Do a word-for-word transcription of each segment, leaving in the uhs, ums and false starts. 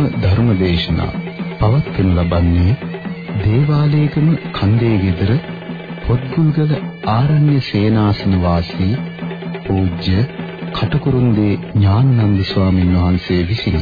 ධර්මදේශනා පවත්වනු ලබන්නේ දේවාලයේගම කන්දේ ගෙදර පොත්ගුල්ගල ආරණ්‍ය සේනාසන වාසී පූජ්‍ය කටුකුරුන්දේ ඥානানন্দ ස්වාමීන් වහන්සේ විසිනි.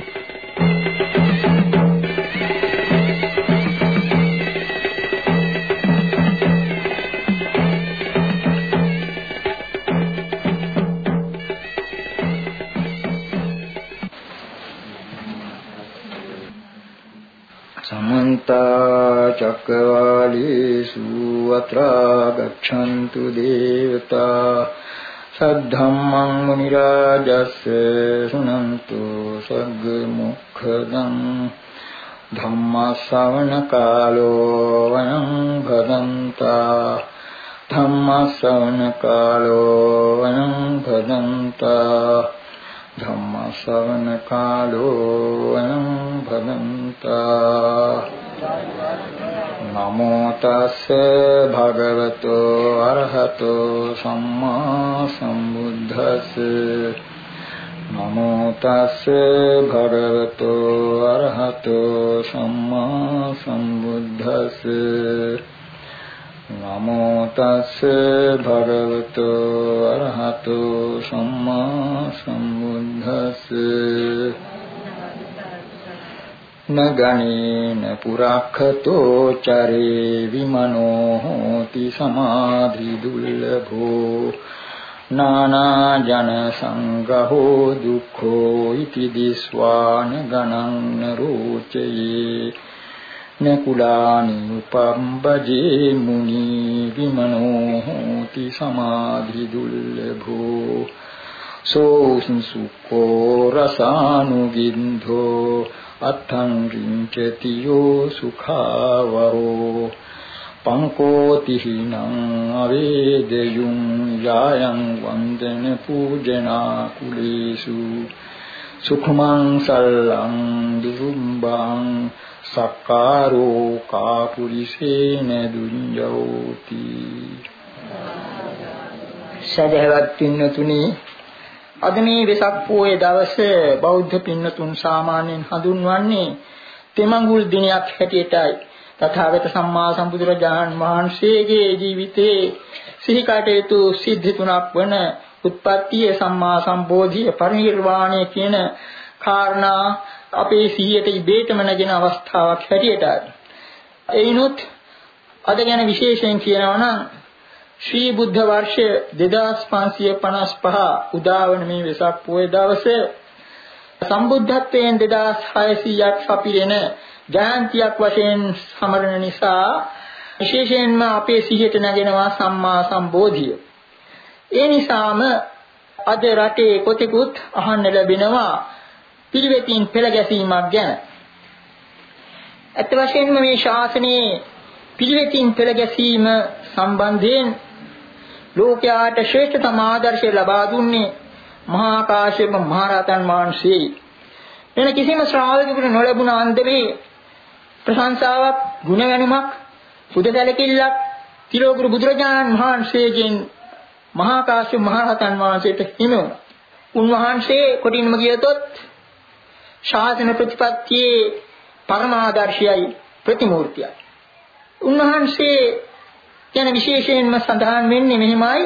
चक्रवालेषु अत्रा गच्छन्तु देवता सद्धम्मं मुनिराजस्य शृणन्तु सद्मुखदं धम्मश्रवणकालो वयं भदन्ता धम्मश्रवणकालो वयं भदन्ता धम्मश्रवणकालो वयं भदन्ता नमो तस्से भगवतो अरहतो सम्मा सम्बुद्धस्से नमो तस्से भगवतो अरहतो सम्मा सम्बुद्धस्से नमो तस्से भगवतो अरहतो सम्मा सम्बुद्धस्से न गणेन पुराखतो चरे विमनो होति समाधि दुर्लभो नाना जन संगहो दुःखो इति दिस्वान गणं न रोचये न कुलानि उपम्बजे मुनि विमनो होति समाधि दुर्लभो सोऽंसुको रसानुगिन्धो अत्थं रिञ्चति यो सुखावहो पंकोतिहिनं अवेदयुं यायं वन्दन पूजनाकुलेषु सुखमं सल्लं दुरुम्बं सक्कारो कापुरिसेन दुञ्जोति सදහවත් පින්නතුනි අද මේ වෙසක් පොය දවසේ බෞද්ධ පින්නතුන් සාමාන්‍යයෙන් හඳුන්වන්නේ තෙමඟුල් දිනයක් හැටියටයි. තථාගත සම්මා සම්බුදුරජාණන් වහන්සේගේ ජීවිතයේ සිහි කටයුතු සිද්ධි තුනක් වන උත්පත්තිය, සම්මා සම්බෝධිය, පරිනිර්වාණය කියන කාරණා අපේ සිහියට ඉබේටම නැගෙන අවස්ථාවක් හැටියටයි. එයිනුත් අද ගැන විශේෂයෙන් කියනවා නම් ශ්‍රී බුද්ධ වර්ෂ දෙදාස් පන්සිය පනස් පහ උදාවන මේ වෙසක් පොය දවසේ සම්බුද්ධත්වයෙන් දෙදාස් හයසීයක් සපිරෙන ජයන්තියක් වශයෙන් සමරන නිසා විශේෂයෙන්ම අපේ සිහියට නැගෙනවා සම්මා සම්බෝධිය. ඒ නිසාම අද රටේ කොතෙකුත් අහන්න ලැබෙනවා පිළිවෙතින් පෙළ ගැසීමක් ගැන. අත් වශයෙන්ම මේ ශාසනයේ පිළිවෙතින් පෙළ ගැසීම සම්බන්ධයෙන් ලෝකයාට ශ්‍රේෂ්ඨතම ආදර්ශය ලබා දුන්නේ මහා කාශ්‍යප මහ රහතන් වහන්සේ. වෙන කිසිම ශ්‍රාවකෙකුට නොලැබුණ අන්දමේ ප්‍රශංසාවක්, ගුණ වැනුමක්, සුද සැලකිල්ලක් තිලෝගුරු බුදුරජාණන් වහන්සේගෙන් මහා කාශ්‍යප මහ රහතන් වහන්සේට හිමි වුණා. උන්වහන්සේ කොටින්ම කියතොත් ශාසන ප්‍රතිපත්තියේ පරමාදර්ශයයි, ප්‍රතිමූර්තියයි. උන්වහන්සේ කියන විශේෂයෙන්ම සඳහන් වෙන්නේ මෙහිමයි.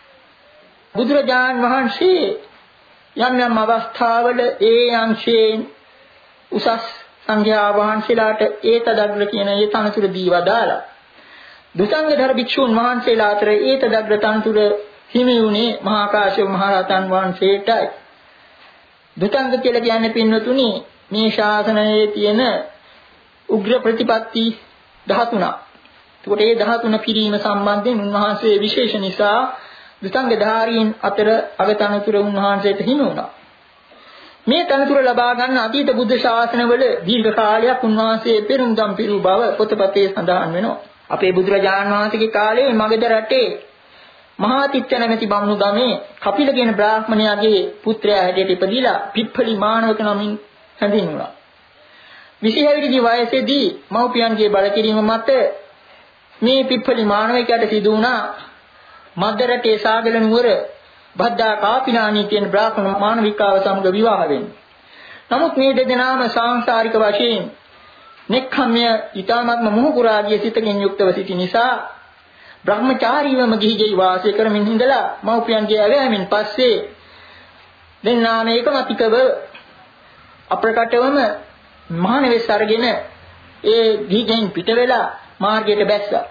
බුදුරජාණන් වහන්සේ යම් යම් අවස්ථාවල ඒ අංශයෙන් උසස් සංඝයා වහන්සේලාට ඒතදග්‍ර කියන ඒ තනතුර දීවදාලා. දුසංගධර භික්ෂුන් වහන්සේලා අතර ඒතදග්‍ර තනතුර හිමි වුණේ මහා කාශ්‍යප මහ රහතන් වහන්සේටයි. දුසංග කියලා කියන්නේ පින්වතුනි මේ ශාසනයේ තියෙන උග්‍ර ප්‍රතිපත්ති දහතුනක්. එතකොට මේ දහතුන පිරීම සම්බන්ධයෙන් උන්වහන්සේ විශේෂ නිසා දුසංගධාරීන් අතර අගතනතුර උන්වහන්සේට හිමි වුණා. මේ තනතුර ලබා ගන්න අතීත බුද්ධ ශාසනවල දීර්ඝ කාලයක් උන්වහන්සේ පෙරම්දම් පිරු බව පොතපතේ සඳහන් වෙනවා. අපේ බුදුරජාණන් වහන්සේගේ කාලේ මගධ රටේ මහා තිත්ත නැමැති බමුණු ගමේ කපිල කියන බ්‍රාහ්මණයාගේ පුත්‍රයා හැටියට ඉපදිලා පිප්පලි මානවක නමින් හැඳින්වුණා. විසි හැවිරිදි වයසේදී මව්පියන්ගේ බලකිරීම මත මේ පිප්පලි මානවකයාට සිදු වුණා මද්ද රටේ සාගල නුවර බද්දා කාපිනානී කියන බ්‍රාහ්මණ මානවිකාව සමග විවාහ වෙන්න. නමුත් මේ දෙදෙනාම සාංශාරික වශයෙන් නෙක්ඛම්ය ඊ타මත්ම මොහුකුරාගේ සිතකින් යුක්තව සිටි නිසා බ්‍රහ්මචාරීවම ගිහිගෙයි වාසය කරමින් ඉඳලා මව්පියන්ගේ ඇවෑමෙන් පස්සේ දෙන්නාම ඒකමතිකව අප්‍රකටවම මහානවෙස් අරගෙන ඒ ගිහිගෙන් පිට වෙලා මාර්ගයට බැස්සා.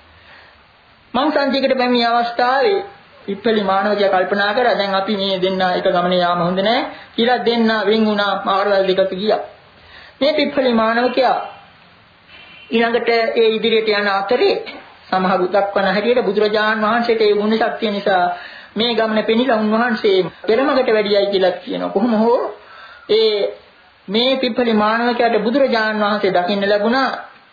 මංසන්තියකට පැමිණි අවස්ථාවේ ඉප්පලි මානවකයා කල්පනා කරා දැන් අපි මේ දෙන්නා එක ගමනේ යාම හොඳ නැහැ කියලා දෙන්නා වෙන් වුණා මාර්ගවල දෙකට ගියා. මේ පිප්පලි මානවකයා ඊළඟට ඒ ඉදිරියට යන අතරේ සමහරු දක්වන හැටියට බුදුරජාන් වහන්සේට ඒ ගුණ ශක්තිය නිසා මේ ගමන පෙනිලා උන්වහන්සේ පෙරමගට වැඩියයි කියලා කියනවා. කොහොම හෝ ඒ මේ පිප්පලි මානවකයාට බුදුරජාන් වහන්සේ දකින්න ලැබුණා.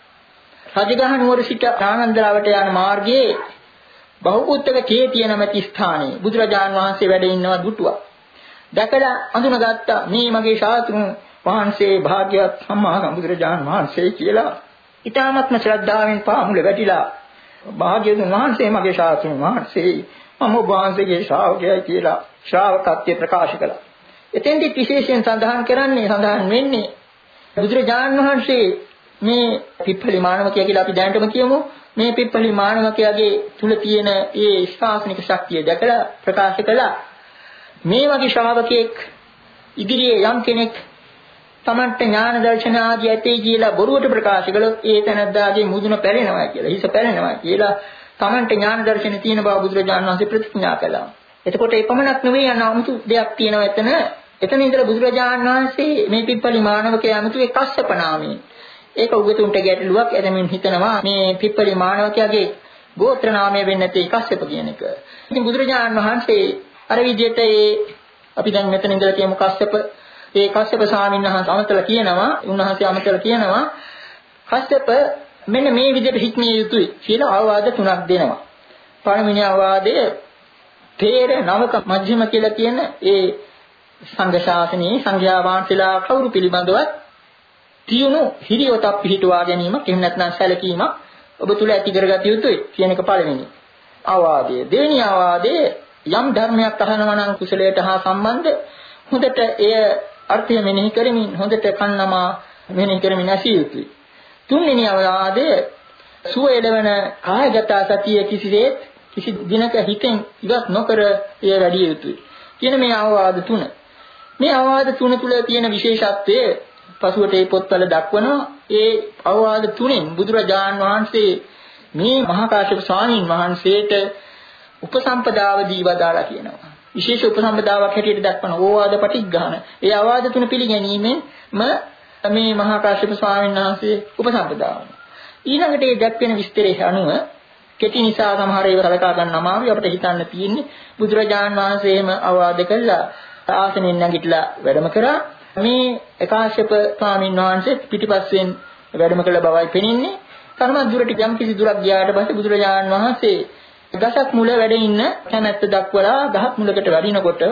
රජගහ නුවර සිට ආනන්දරාවට යන මාර්ගයේ බහුකුත්තක කේතිය නැමැති ස්ථානයේ බුදුරජාන් වහන්සේ වැඩ ඉන්නවා දුටුවා. දැකලා අඳුනගත්තා මේ මගේ ශාස්ත්‍රුන් වහන්සේ භාග්‍යවත් සම්මා සම්බුදුරජාන් වහන්සේ කියලා. ඊ타ත්ම ශ්‍රද්ධාවෙන් පාමුල වැටිලා භාග්‍යවතුන් වහන්සේ මගේ ශාස්ත්‍රුන් වහන්සේ මම ඔබ වහන්සේගේ ශ්‍රාවකයයි කියලා ශ්‍රාවකත්වය ප්‍රකාශ කළා. එතෙන්දි විශේෂයෙන් සඳහන් කරන්නේ සඳහන් වෙන්නේ බුදුරජාන් වහන්සේ මේ පිප්පලි මානවකයා කියලා අපි දැනටම කියමු. මේ පිප්පලි මානවකයාගේ තුල තියෙන ඒ ශාසනික ශක්තිය දැකලා ප්‍රකාශ කළා. මේ වගේ ශ්‍රාවකෙක් ඉදිරියේ යම් කෙනෙක් තමන්ට ඥාන දර්ශන ආදී ඇතේ කියලා බොරුවට ප්‍රකාශ කළොත් ඒ තැනද්දාගේ මුදුන පැලෙනවා කියලා, හිස පැලෙනවා කියලා තමන්ට ඥාන දර්ශන තියෙන බව බුදුරජාණන් වහන්සේ ප්‍රතිඥා කළා. එතකොට ඒ පමණක් නෙවෙයි යන 아무තු දෙයක් තියෙනවා එතන. එතන ඉඳලා බුදුරජාණන් වහන්සේ මේ පිප්පලි මානවකයා 아무තුගේ කස්සප නාමයෙන් ඒක උගතුන්ට ගැටලුවක් එදමින් හිතනවා මේ පිප්පලි මානවකයාගේ ගෝත්‍ර නාමය වෙන්නේ නැති කස්සප කියන එක. ඉතින් බුදුරජාණන් වහන්සේ අර විදිහට ඒ අපි දැන් මෙතන ඉඳලා කියමු කස්සප ඒ කස්සප ස්වාමීන් වහන්සේ අමතලා කියනවා උන්වහන්සේ අමතලා කියනවා කස්සප මෙන්න මේ විදිහට හික්මිය යුතුයි කියලා අවවාද තුනක් දෙනවා. පළවෙනි අවවාදය තේර නවක මධ්‍යම කියලා කියන ඒ සංඝ ශාසනයේ සංඝයා වහන්සේලා කවුරු පිළිබඳවත් තියුණු හිරියොතක් පිහිටුවා ගැනීමක් එහෙම නැත්නම් සැලකීමක් ඔබ තුල ඇති කරගත යුතුයි කියන එක පළවෙනි අවවාදය. දෙවෙනි අවවාදය යම් ධර්මයක් අහනවා නම් කුසලයට හා සම්බන්ධ හොඳට එය අර්ථය මෙනෙහි කරමින් හොඳට කන්නමා මෙනෙහි කරමින් ඇසිය යුතුයි. තුන්වෙනි අවවාදය සුව එළවන කායගත සතිය කිසිදෙත් කිසි දිනක හිතෙන් ඉවත් නොකර එය වැඩි යුතුයි. කියන මේ අවවාද තුන. මේ අවවාද තුන තුල තියෙන විශේෂත්වය පසුවට මේ පොත්වල දක්වනවා. ඒ අවවාද තුනෙන් බුදුරජාන් වහන්සේ මේ මහා කාශ්‍යප ස්වාමීන් වහන්සේට උපසම්පදාව දීවදාලා කියනවා. විශේෂ උපසම්පදාවක් හැටියට දක්වන ඕවාද පටිග්ගහන. ඒ අවවාද තුන පිළිගැනීමෙන් මේ මහා කාශ්‍යප ස්වාමීන් වහන්සේ උපසම්පදාව. ඊළඟට ඒ දැක්වෙන විස්තරයේ අනුව කෙටි නිසා සමහර ඒවා සලකා ගන්න අමාරුයි. අපිට හිතන්න තියෙන්නේ බුදුරජාන් වහන්සේම අවවාද කළා ආසනෙන් නැගිටලා වැඩම කරා. මේ කාශ්‍යප ස්වාමීන් වහන්සේ පිටිපස්සෙන් වැඩම කළ බවයි පෙනෙන්නේ. තරමක් දුරට යම් කිසි දුරක් ගියාට පස්සේ බුදුරජාන් වහන්සේ ගසක් මුල වැඩ ඉන්න කැමැත්ත දක්වලා ගහක් මුලකට වඩිනකොට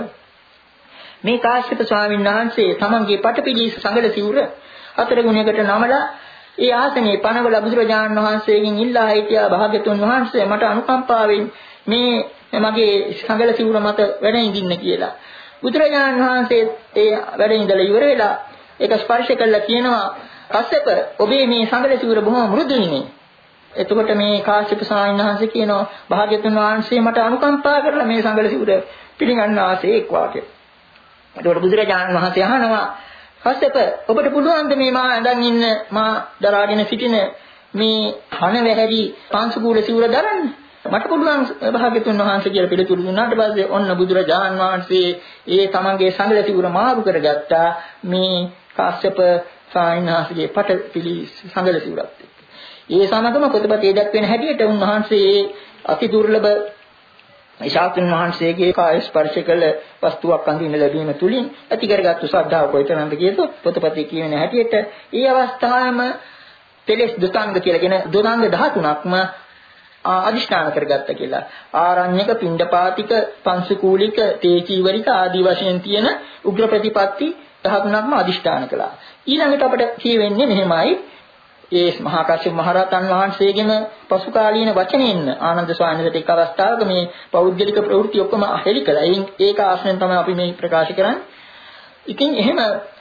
මේ කාශ්‍යප ස්වාමීන් වහන්සේ තමන්ගේ පටපිඩි සංගල සිවුර හතර ගුණයකට නමලා ඒ ආසනයේ පනවල බුදුරජාණන් වහන්සේගෙන් ඉල්ලා හිටියා භාග්‍යතුන් වහන්සේ මට අනුකම්පාවෙන් මේ මගේ සංගල සිවුර මත වැඩ ඉඳින්න කියලා. බුදුරජාණන් වහන්සේ ඒ වැඩ ඉඳලා ඉවර වෙලා ඒක ස්පර්ශ කළා කියනවා කස්සප ඔබේ මේ සංගල සිවුර බොහොම මෘදුයිනේ. එතකොට මේ කාශ්‍යප ස්වාමීන් වහන්සේ කියනවා භාග්‍යතුන් වහන්සේ මට අනුකම්පා කරලා මේ සංගල සිවුර පිළිගන්න ආසෙක් වාගේ. එතකොට බුදුරජාණන් වහන්සේ අහනවා කස්සප ඔබට පුළුවන්ද මේ මා ඇඳන් ඉන්න මා දරාගෙන සිටින මේ හන වැහැරි පාංශුකූල සිවුර දරන්න? මට පුළුවන් භාග්‍යතුන් වහන්සේ කියලා පිළිතුරු දුන්නාට පස්සේ ඔන්න බුදුරජාණන් වහන්සේ ඒ තමන්ගේ සංගල සිවුර මාරු කරගත්තා මේ කාශ්‍යප ස්වාමීන් වහන්සේගේ පටපිලි සංගල සිවුරත් එක්ක. ඒ සමගම පොතපතේ දක්වන හැටියට උන්වහන්සේ අති දුර්ලභ ශාස්ත්‍රඥ වහන්සේගේ කාය ස්පර්ශ කළ වස්තුවක් අඳින්න ලැබීම තුලින් ඇති කරගත්තු ශ්‍රද්ධාව කොයිතරම්ද කියතොත් පොතපතේ කියවෙන හැටියට ඒ අවස්ථාවේම තෙලස් දුතාංග කියලා කියන දුතාංග දහතුනක්ම අදිෂ්ඨාන කරගත්ත කියලා. ආරණ්‍යක පිණ්ඩපාතික පංසකූලික තේචීවරික ආදී වශයෙන් තියෙන උග්‍ර ප්‍රතිපatti දහතුනක්ම අදිෂ්ඨාන කළා. ඊළඟට අපිට කියවෙන්නේ මෙහෙමයි. ඒ මහා කාශ්‍යප මහ රහතන් වහන්සේගෙම පසු කාලීන වචනෙන්න ආනන්ද ස්වාමීන් වහන්සේට එක් අවස්ථාවක මේ පෞද්ගලික ප්‍රවෘත්ති ඔක්කොම හෙළි කළා. ඒක ආශ්‍රයෙන් තමයි අපි මේ ප්‍රකාශ කරන්නේ. ඉතින් එහෙම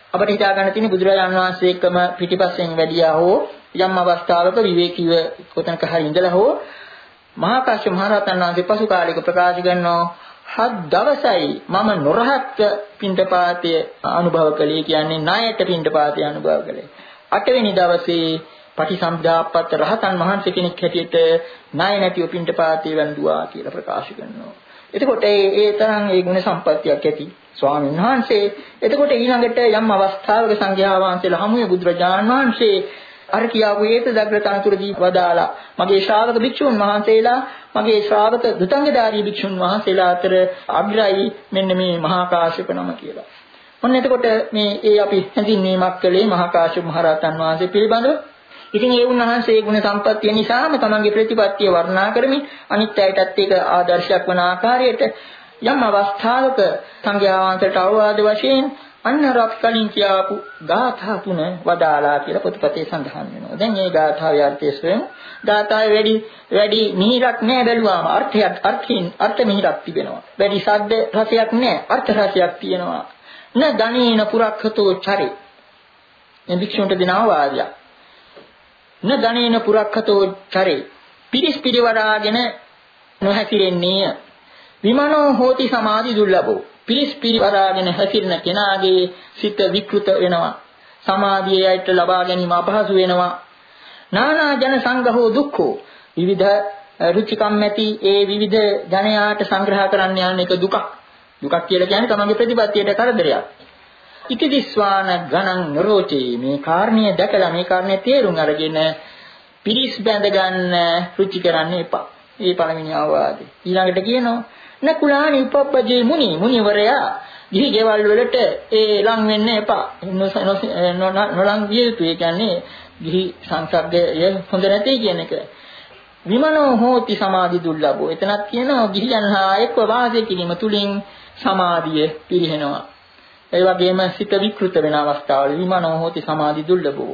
අපිට හිතා ගන්න තියෙන බුදුරජාණන් වහන්සේ එක්කම පිටිපස්සෙන් වැඩියා හෝ යම් අවස්ථාවක විවේකීව කොතනක හරි ඉඳලා හෝ මහා කාශ්‍යප මහ රහතන් වහන්සේ පසු කාලයක ප්‍රකාශ කරනවා හත් දවසයි මම නොරහත් පින්ඩපාතය අනුභව කළේ කියන්නේ ණයට පින්ඩපාතය අනුභව කළේ. අටවෙනි දවසේ පටිසම්භාප්පත් රහතන් වහන්සේ කෙනෙක් හැටියට ණය නැතිව පින්ඩපාතය වැළඳුවා කියලා ප්‍රකාශ කරනවා. එතකොට ඒ ඒ තරම් ඒ ගුණ සම්පත්තියක් ඇති ස්වාමීන් වහන්සේ. එතකොට ඊළඟට යම් අවස්ථාවක සංඝයා වහන්සේලා හමුවේ බුදුරජාණන් වහන්සේ අර කියාපු හේත දග්‍රතනතුරදී වදාලා මගේ ශ්‍රාවක භික්ෂුන් වහන්සේලා මගේ ශ්‍රාවක දුතංගධාරී භික්ෂුන් වහන්සේලා අතර අග්‍රයි මෙන්න මේ මහා කාශ්‍යප නම කියලා. ඔන්න එතකොට මේ ඒ අපි හැඳින්වීමක් කළේ මහා කාශ්‍යප මහ රහතන් වහන්සේ පිළිබඳව. ඉතින් ඒ උන්වහන්සේ ගුණ සම්පත්තිය නිසාම තමන්ගේ ප්‍රතිපත්තිය වර්ණනා කරමින් අනිත් අයටත් ඒක ආදර්ශයක් වන ආකාරයට යම් අවස්ථාවක සංඝයා වහන්සේට අවවාද වශයෙන් අන්නරත් කලින් කියාපු ගාථා තුන වදාලා කියලා පොතපතේ සඳහන් වෙනවා. දැන් මේ ගාථාවේ අර්ථය ස්වයං ගාථාවේ වැඩි වැඩි මිහිරක් නෑ බැලුවාම අර්ථයක් අර්ථින් අර්ථ මිහිරක් තිබෙනවා. වැඩි ශබ්ද රසයක් නෑ අර්ථ රසයක් තියෙනවා. න දනේන පුරක්ඛතෝ චරේ. මේ භික්ෂුන්ට දෙන අවවාදයක්. න දනේන පුරක්ඛතෝ චරේ. පිරිස් පිරිවරාගෙන නොහැසිරෙන්නේය. විමනෝ හෝති සමාධි දුර්ලභෝ. පිරිස් පිරිවරාගෙන හැසිරෙන කෙනාගේ සිත විකෘත වෙනවා. සමාධියට ලබා ගැනීම අපහසු වෙනවා. නානා ජන සංඝහෝ දුක්ඛෝ. විවිධ රුචිකම් ඇති ඒ විවිධ ජනයාට සංග්‍රහ කරන්න යන එක දුකක්. දුකක් කියලා කියන්නේ තමන්ගේ ප්‍රතිපත්තියට කරදරයක්. ඉති දිස්වාන ගණන් නරෝචේ. මේ කාරණිය දැකලා මේ කාරණේ තේරුම් අරගෙන පිරිස් බැඳ ගන්න රුචි කරන්න එපා. මේ පළවෙනි අවවාදය. ඊළඟට කියනවා නකුලානි උපප්පජේ මුනි මුනිවරයා ගිහි ගෙවල් වලට ඒ ලං වෙන්න එපා. නොලං විය යුතුයි. ඒ කියන්නේ ගිහි සංසර්ගය හොඳ නැtei කියන එක. විමනෝ හෝති සමාධි දුර්ලභෝ. එතනක් කියනවා ගිහියන් හා එක්ව වාසය කිරීම තුලින් සමාධිය පිරිහෙනවා. ඒ වගේම සිත විකෘත වෙන අවස්ථාවල විමනෝ හෝති සමාධි දුර්ලභෝ.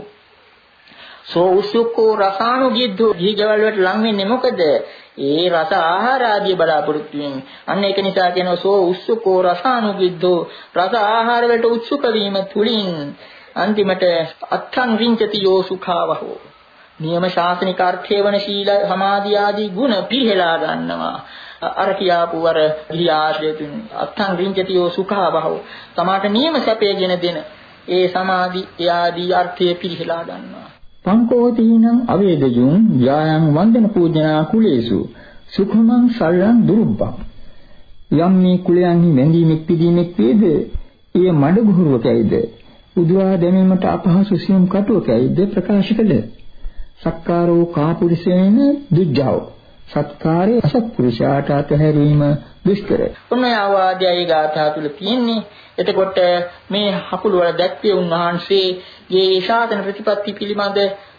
සෝ උසුකෝ රසානුගිද්දෝ ගිහි ගෙවල් වලට ලං වෙන්නේ මොකද? ඒ රස ආහාර ආදී බලාපොරොත්තු වෙන. අන්න ඒක නිසා කියනවා සෝ උස්සුකෝ රසානුගිද්දෝ රස ආහාර වලට උත්සුක වීම තුලින් අන්තිමට අත්ථං විඤ්ඤති යෝ සුඛාවහෝ. නියම ශාසනික අර්ථය වන ශීල සමාධි ආදී ගුණ පිළිහෙලා ගන්නවා. අර කියාපු අර ගිහි ආශ්‍රයතුන් අත්ථං විඤ්ඤති යෝ සුඛාවහෝ. තමාට නියම සැපයගෙන දෙන ඒ සමාධි ආදී අර්ථය පිළිහෙලා ගන්නවා. පංකෝතීනං අවේදජුං යායන් වන්දන පූජනා කුලේසු සුඛමං සල්ලං දුරුබ්බං. යම් මේ කුලයන්හි වැඳීමෙක් පිදීමෙක් වේද එය මඩ ගුරුවකයිද උදුරා දැමීමට අපහසු සියුම් කටුවකයිද ප්‍රකාශ කළ. සක්කාරෝ කාපුරිසේන දුජ්ජාව. සත්කාරයේ අසත්පුරුෂයාට අතහැරීම දුෂ්කර. ඔන්න ආවාදයයි ගාථා තුල තියෙන්නේ. එතකොට මේ හකුළු වල දැක්වේ උන්වහන්සේගේ ශාසන ප්‍රතිපත්ති පිළිබඳ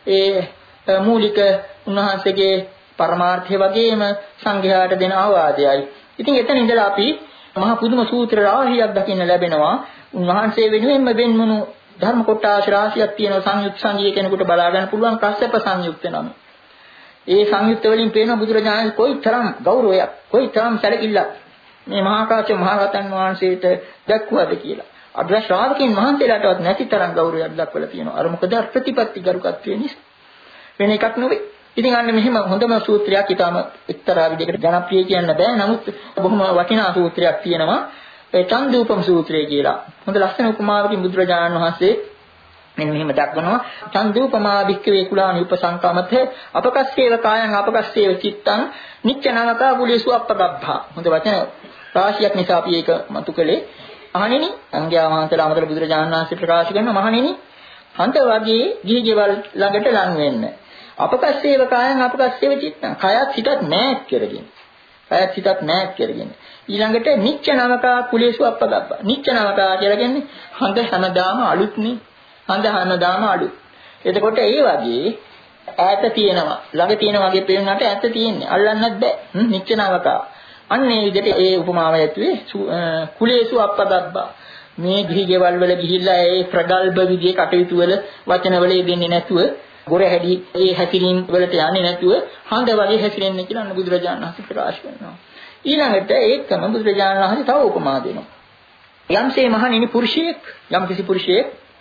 ඒ මූලික උන්වහන්සේගේ පරමාර්ථය වගේම සංඝයාට දෙන අවවාදයයි. ඉතින් එතන ඉඳලා අපි මහ පුදුම සූත්‍ර රාශියක් දකින්න ලැබෙනවා. උන්වහන්සේ වෙනුවෙන්ම වෙන්මුණු ධර්ම කොටස් රාශියක් තියෙනවා. සංයුත් සංගීය කෙනෙකුට බලා ගන්න පුළුවන් කස්සප සංයුක්ත නම. ඒ සංයුක්ත වලින් පේන බුදුරජාණන් කොයිතරම් ගෞරවයක් කොයිතරම් සැලකිල්ලක් මේ මහා කාශ්‍යප මහ රහතන් වහන්සේට දක්වද කියලා. අග්‍ර ශ්‍රාවකයන් වහන්සේලාටවත් නැති තරම් ගෞරවයක් දක්වලා තියෙනවා. අර මොකද ප්‍රතිපත්ති ගරුකත්වයේ නිසා. වෙන එකක් නෙවෙයි. ඉතින් අන්න මෙහෙම හොඳම සූත්‍රයක් ඊටම එක්තරා විදිහකට ජනප්‍රිය කියන්න බෑ. නමුත් බොහොම වටිනා සූත්‍රයක් තියෙනවා. ඒ චන්දූපම සූත්‍රය කියලා. හොඳ ලස්සන උපමාවකින් බුදුරජාණන් වහන්සේ මෙන්න මෙහෙම දක්වනවා. චන්දූපමා භික්ඛවේ කුලානි උපසංකමත අපකස්සේව කායං අපකස්සේව චිත්තං නිච්චනවකා කුලේසු අප්පගබ්භා. හොඳ වචන රාශියක් නිසා අපි ඒක මතු කළේ. මහණෙනි සංඝයා වහන්සේලා අමතර බුදුරජාණන් වහන්සේ ප්‍රකාශ කරනවා මහණෙනි හන්ද වගේ ගිහි ගෙවල් ළඟට ලං වෙන්න. අපකස්සේව කායං අපකස්සේව චිත්තං. කයත් හිතත් මෑත් කරගෙන. කයත් හිතත් මෑත් කරගෙන. ඊළඟට නිච්චනවකා කුලේසු අප්පගබ්භා. නිච්චනවකා කියලා කියන්නේ හඳ හැමදාම අලුත්නේ. හඳ හැමදාම අලුත්. එතකොට ඒ වගේ ඈත තියෙනවා. ළඟ තියෙන වගේ පේනකට ඈත තියෙන්නේ. අල්ලන්නත් බෑ. නිච්චනවකා. අන්න ඒ විදිහට ඒ උපමාව ඇතුලේ කුලේසු අප්පගබ්බා. මේ ගිහි ගෙවල් වල ගිහිල්ලා ඒ ප්‍රගල්භ විදිහේ කටයුතු වල වචන වල යෙදෙන්නේ නැතුව ගොර හැඩි ඒ හැසිරීම් වලට යන්නේ නැතුව හඳ වගේ හැසිරෙන්න කියලා අන්න බුදුරජාණන් වහන්සේ ප්‍රකාශ කරනවා. ඊළඟට ඒකම බුදුරජාණන් වහන්සේ තව උපමා දෙනවා. යම්සේ මහණෙනි පුරුෂයෙක් යම් කිසි පුරුෂයෙක්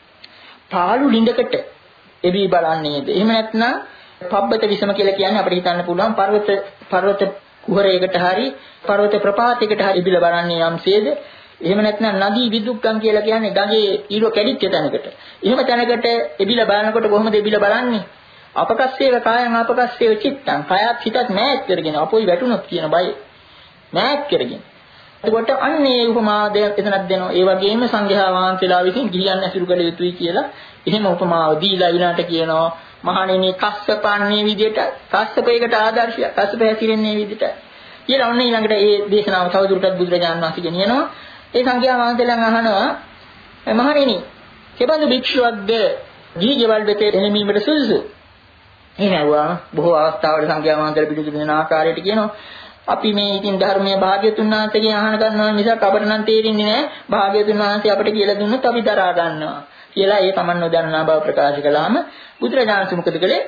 පාළු ළිඳකට එබී බලන්නේද? එහෙම නැත්නම් පබ්බත විසම කියලා කියන්නේ අපිට හිතන්න පුළුවන් පර්වත පර්වත කුහරයකට හරි පර්වත ප්‍රපාතයකට හරි එබිලා බලන්නේ යම්සේද? එහෙම නැත්නම් නදී විදුක්කම් කියලා කියන්නේ ගඟේ ඊළු කැඩිච්ච තැනකට. එහෙම තැනකට එබිලා බලනකොට කොහොමද එබිලා බලන්නේ? අපකස්සේව කායං අපකස්සේව චිත්තං. කායත් හිතත් මෑත් කරගෙන අපොයි වැටුණොත් කියන බය. මෑත් කරගෙන. එතකොට අන්නේ උපමාද එතනක් දෙනවා. ඒ වගේම සංඝයා වහන්සේලා විසින් ගිහියන් ඇසුරු කළ යුතුයි කියලා එහෙම උපමාව දීලා ඊළාට කියනවා මහණෙනි කස්සපන්නේ විදියට කස්සපයකට ආදර්ශයක්. කස්සප හැසිරෙන්නේ විදියට. කියලා ඔන්න ඊළඟට ඒ දේශනාව තවදුරටත් බුදුරජාණන් වහන්සේ ගෙනියනවා. ඒ සංඝයා වහන්සේලාන් අහනවා මහණෙනි කෙබඳු භික්ෂුවක්ද ගිහි ගෙවල් වෙත එළඹීමට සුදුසු? එහෙම ඇහුවා බොහෝ අවස්ථාවල සංඝයා වහන්සේලා පිළිතුරු දෙන ආකාරයට කියනවා අපි මේ ඉතින් ධර්මයේ භාග්‍යතුන් වහන්සේගෙන් අහන ගන්නවා මිසක් අපට නම් තේරෙන්නේ නැහැ. භාග්‍යතුන් වහන්සේ අපට කියලා දුන්නොත් අපි දරා ගන්නවා කියලා ඒ තමන් නොදන්නා බව ප්‍රකාශ කළාම බුදුරජාණන් වහන්සේ මොකද කළේ?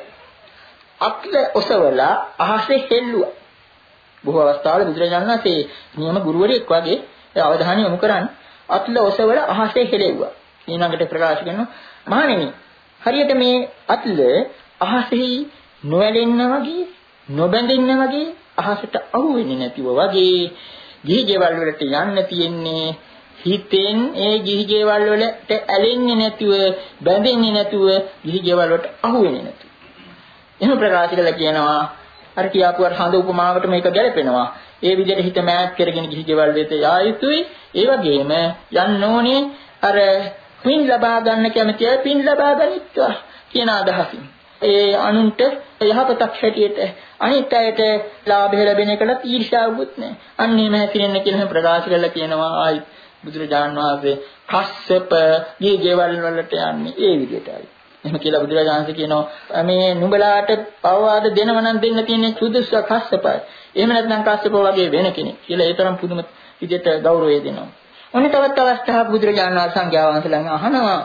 අත්ල ඔසවලා අහසේ හෙල්ලුවා. බොහෝ අවස්ථාවල බුදුරජාණන් වහන්සේ නියම ගුරුවරයෙක් වගේ අවධානය යොමු කරන් අත්ල ඔසවලා අහසේ හෙලෙව්වා. ඊළඟට ප්‍රකාශ කරනවා මහණෙනි හරියට මේ අත්ල අහසෙහි නොඇලෙන්න වගේ නොබැඳෙන්න වගේ අහසට අහු වෙන්නේ නැතිව වගේ ගිහි ගෙවල් වලට යන්න තියෙන්නේ හිතෙන් ඒ ගිහි ගෙවල් වලට ඇලෙන්නේ නැතුව බැඳෙන්නේ නැතුව ගිහි ගෙවල් වලට අහු වෙන්නේ නැතුව. එහෙම ප්‍රකාශ කළා කියනවා අර කියාපු අර හඳ උපමාවට මේක ගැලපෙනවා. ඒ විදිහට හිත මෑත් කරගෙන ගිහි ගෙවල් වෙත යා යුතුයි. ඒ වගේම යන්න ඕනේ අර පින් ලබා ගන්න කැමතිය පින් ලබා ගනිත්වා කියන අදහසින්. ඒ අනුන්ට යහපතක් හැටියට අනිත් අයට ලාභය ලැබෙන එකට ඊර්ෂ්‍යාවුත් නැහැ. අන්න එහෙම හැසිරෙන්න කියලා ප්‍රකාශ කරලා කියනවා ආයි බුදුරජාණන් වහන්සේ කස්සප ගිහි ගෙවල් වලට යන්නේ ඒ විදිහටයි. එහෙම කියලා බුදුරජාණන් වහන්සේ කියනවා මේ නුඹලාට පවවාද දෙනව නම් දෙන්න තියෙන්නේ සුදුසු කස්සපයි. එහෙම නැත්නම් කස්සප වගේ වෙන කෙනෙක් කියලා ඒ තරම් පුදුම විදිහට ගෞරවය දෙනවා. ඔන්න තවත් අවස්ථාවක් බුදුරජාණන් වහන්සේ සංඝයා වහන්සේලාගෙන් අහනවා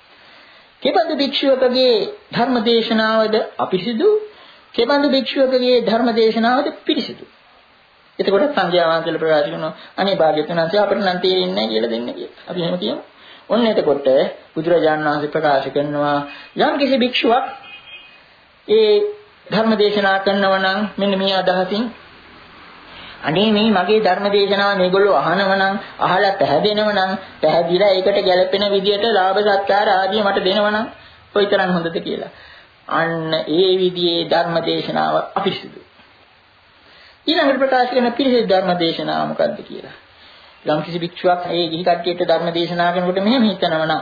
කෙබඳු භික්ෂුවකගේ ධර්ම දේශනාවද අපිරිසිදු? කෙබඳු භික්ෂුවකගේ ධර්ම දේශනාවද පිරිසිදු? එතකොට සංඝයා වහන්සේලා ප්‍රකාශ කරනවා අනේ භාග්‍යවතුන් වහන්සේ අපිට නම් තේරෙන්නේ නැහැ කියලා දෙන්න කියලා. අපි එහෙම කියමු. ඔන්න එතකොට බුදුරජාණන් වහන්සේ ප්‍රකාශ කරනවා යම් කිසි භික්ෂුවක් ඒ ධර්ම දේශනා කරනවා නම් මෙන්න මේ අදහසින් අනේ මේ මගේ ධර්ම දේශනාව මේගොල්ලෝ අහනව නම් අහලා පැහැදෙනව නම් පැහැදිලා ඒකට ගැළපෙන විදියට ලාභ සත්කාර ආදී මට දෙනව නම් කොයිතරම් හොඳද කියලා. අන්න ඒ විදිහේ ධර්ම දේශනාව අපිරිසුදු. ඊළඟට ප්‍රකාශ කරන පිරිසිදු ධර්ම දේශනාව මොකක්ද කියලා. යම් කිසි භික්ෂුවක් ඒ ගිහි කට්ටියට ධර්ම දේශනා කරනකොට මෙහෙම හිතනවා නම්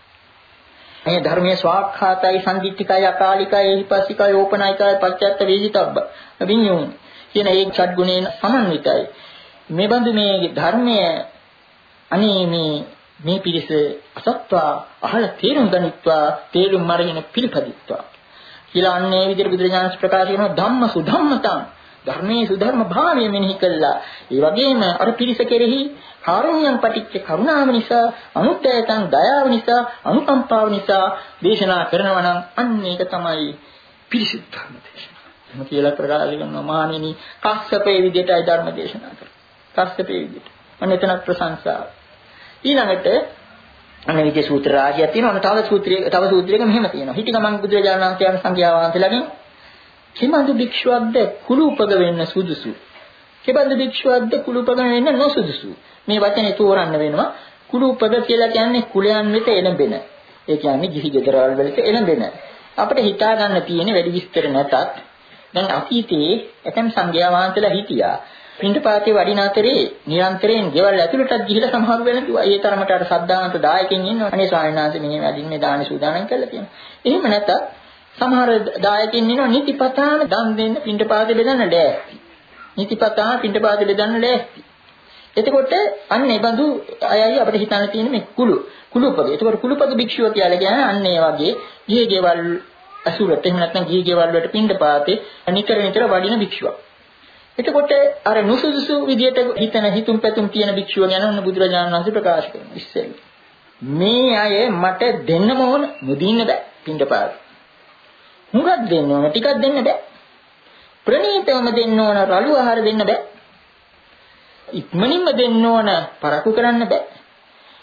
මේ ධර්මයේ ස්වාක්ඛාතයි සම්දිත්තිකයි අකාලිකයි එහිපස්සිකයි ඕපනායිකයි පච්චත්ත වේදිතබ්බ විඤ්ඤෝණ කියන ඒ ඡඩ් ගුණයෙන් සමන්විතයි. මේ බඳු මේ ධර්මය අනේ මේ මේ පිරිස අසත්වා අහලා තේරුම් ගනිත්වා තේරුම් අරගෙන පිළිපදිත්වා කියලා අන්නේ විදිහට බුදුරජාණන් ප්‍රකාශ කරනවා ධම්ම සුධම්මතං ධර්මයේ සුධර්ම භාවය මෙනෙහි කළා. ඒ වගේම අර පිරිස කෙරෙහි කාරුණ්‍යං පටිච්ච කරුණාව නිසා අනුත්යයන් දයාව නිසා අනුකම්පාව නිසා දේශනා කරනවා නම් අන්න ඒක තමයි පිරිසිදු ධර්ම දේශනාව. එහෙම කියලා ප්‍රකාශ කරනවා මහණෙනි කස්සපේ විදිහටයි ධර්ම දේශනා කරන්නේ. කස්සපේ විදිහට. අන්න එතන ප්‍රශංසාව. ඊළඟට අන්න විදිහේ සූත්‍ර රාශියක් තියෙනවා. අන්න තව සූත්‍රයක තව සූත්‍රයක මෙහෙම තියෙනවා. හිටි ගමන් බුදුරජාණන් වහන්සේ සංඝයා වහන්සේලාගෙන් කෙබඳු භික්ෂුවක්ද කුලූපග වෙන්න සුදුසු? කෙබඳු භික්ෂුවක්ද කුලූපග වෙන්න නොසුදුසු? මේ වචනේ තෝරන්න වෙනවා. කුලූපග කියලා කියන්නේ කුලයන් වෙත එළඹෙන. ඒ කියන්නේ ගිහි ගෙදරවල් වලට එළඹෙන. අපිට හිතා ගන්න තියෙන වැඩි විස්තර නැතත් දැන් අතීතයේ ඇතම් සංඝයා වහන්සේලා හිටියා. පින්ඩපාතේ වඩින අතරේ නිරන්තරයෙන් ගෙවල් ඇතුළටත් ගිහිලා සමහර වෙලාවට කිව්වා ඒ තරමට අර සද්ධාන්ත දායකෙන් ඉන්නවා. අනේ ස්වාමීන් වහන්සේ මෙහෙම වැඩින්නේ දානි සූදානම් කරලා තියෙනවා. එහෙම නැතත් සමහර දායකින් ඉන්නවා නිතිපතාන දන් දෙන්න පින්ඩපාතේ බෙදන්න ලෑස්ති. නිතිපතාන පින්ඩපාතේ බෙදන්න ලෑස්ති. එතකොට අන්න ඒ බඳු අයයි අපිට හිතන්න තියෙන මේ කුළු කුළුපග. එතකොට කුළුපග භික්ෂුව කියලා කියන්නේ අන්න ඒ වගේ ගිහි ගෙවල් අසුරට එහෙම නැත්නම් ගිහි ගෙවල් වලට පින්ඩපාතේ නිතර නිතර වඩින භික්ෂුවක්. එතකොට අර නුසුදුසු විදියට හිතන හිතුම් පැතුම් තියෙන භික්ෂුව ගැන ඔන්න බුදුරජාණන් වහන්සේ ප්‍රකාශ කරනවා ඉස්සෙල්ලා. මේ අය මට දෙන්නම ඕන මුදින්න බෑ පින්ඩපාතේ. මුගක් දෙන්න ඕන ටිකක් දෙන්න බෑ. ප්‍රණීතවම දෙන්න ඕන රළු ආහාර දෙන්න බෑ. ඉක්මනින්ම දෙන්න ඕන පරක්කු කරන්න බෑ.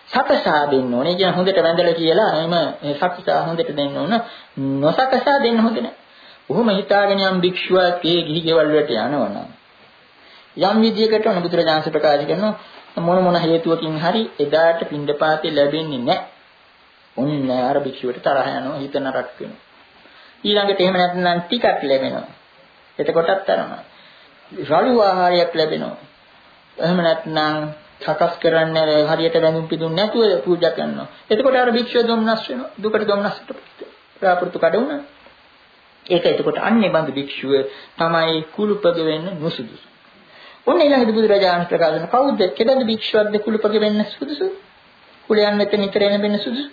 සකසා දෙන්න ඕනේ. කියන හොඳට වැඳලා කියලා එම සකසා හොඳට දෙන්න ඕන. නොසකසා දෙන්න හොඳ නැහැ. ඔහොම හිතාගෙන යම් භික්ෂුවක් ඒ ගිහි ගෙවල් වලට යනවනම් යම් විදියකට ඔන බුදුරජාණන් ප්‍රකාශ කරනවා මොන මොන හේතුවකින් හරි එදාට පින්ඩපාතේ ලැබෙන්නේ නැහැ. ඔන්න අර භික්ෂුවට තරහ යනවා, හිත නරක වෙනවා. ඊළඟට එහෙම නැත්නම් ටිකක් ලැබෙනවා. එතකොටත් තරමයි. රළු ආහාරයක් ලැබෙනවා. එහෙම නැත්නම් සකස් කරන්නේ හරියට වැඳුම් පිදුම් නැතුව පූජා කරනවා. එතකොට අර භික්ෂුව දුම්නස් වෙනවා. දුකට දුම්නස්ට ප්‍රාපෘතු කඩ වුණා. ඒක එතකොට අන්නේ බඳු භික්ෂුව තමයි කුළුපග වෙන්න නුසුදුසු. ඔන්න ඊළඟට බුදුරජාණන් ප්‍රකාශ කරන කවුද කෙබඳු භික්ෂුවක්ද කුළුපග වෙන්න සුදුසු? කුලයන් වෙත නිතර එන වෙන්න සුදුසු?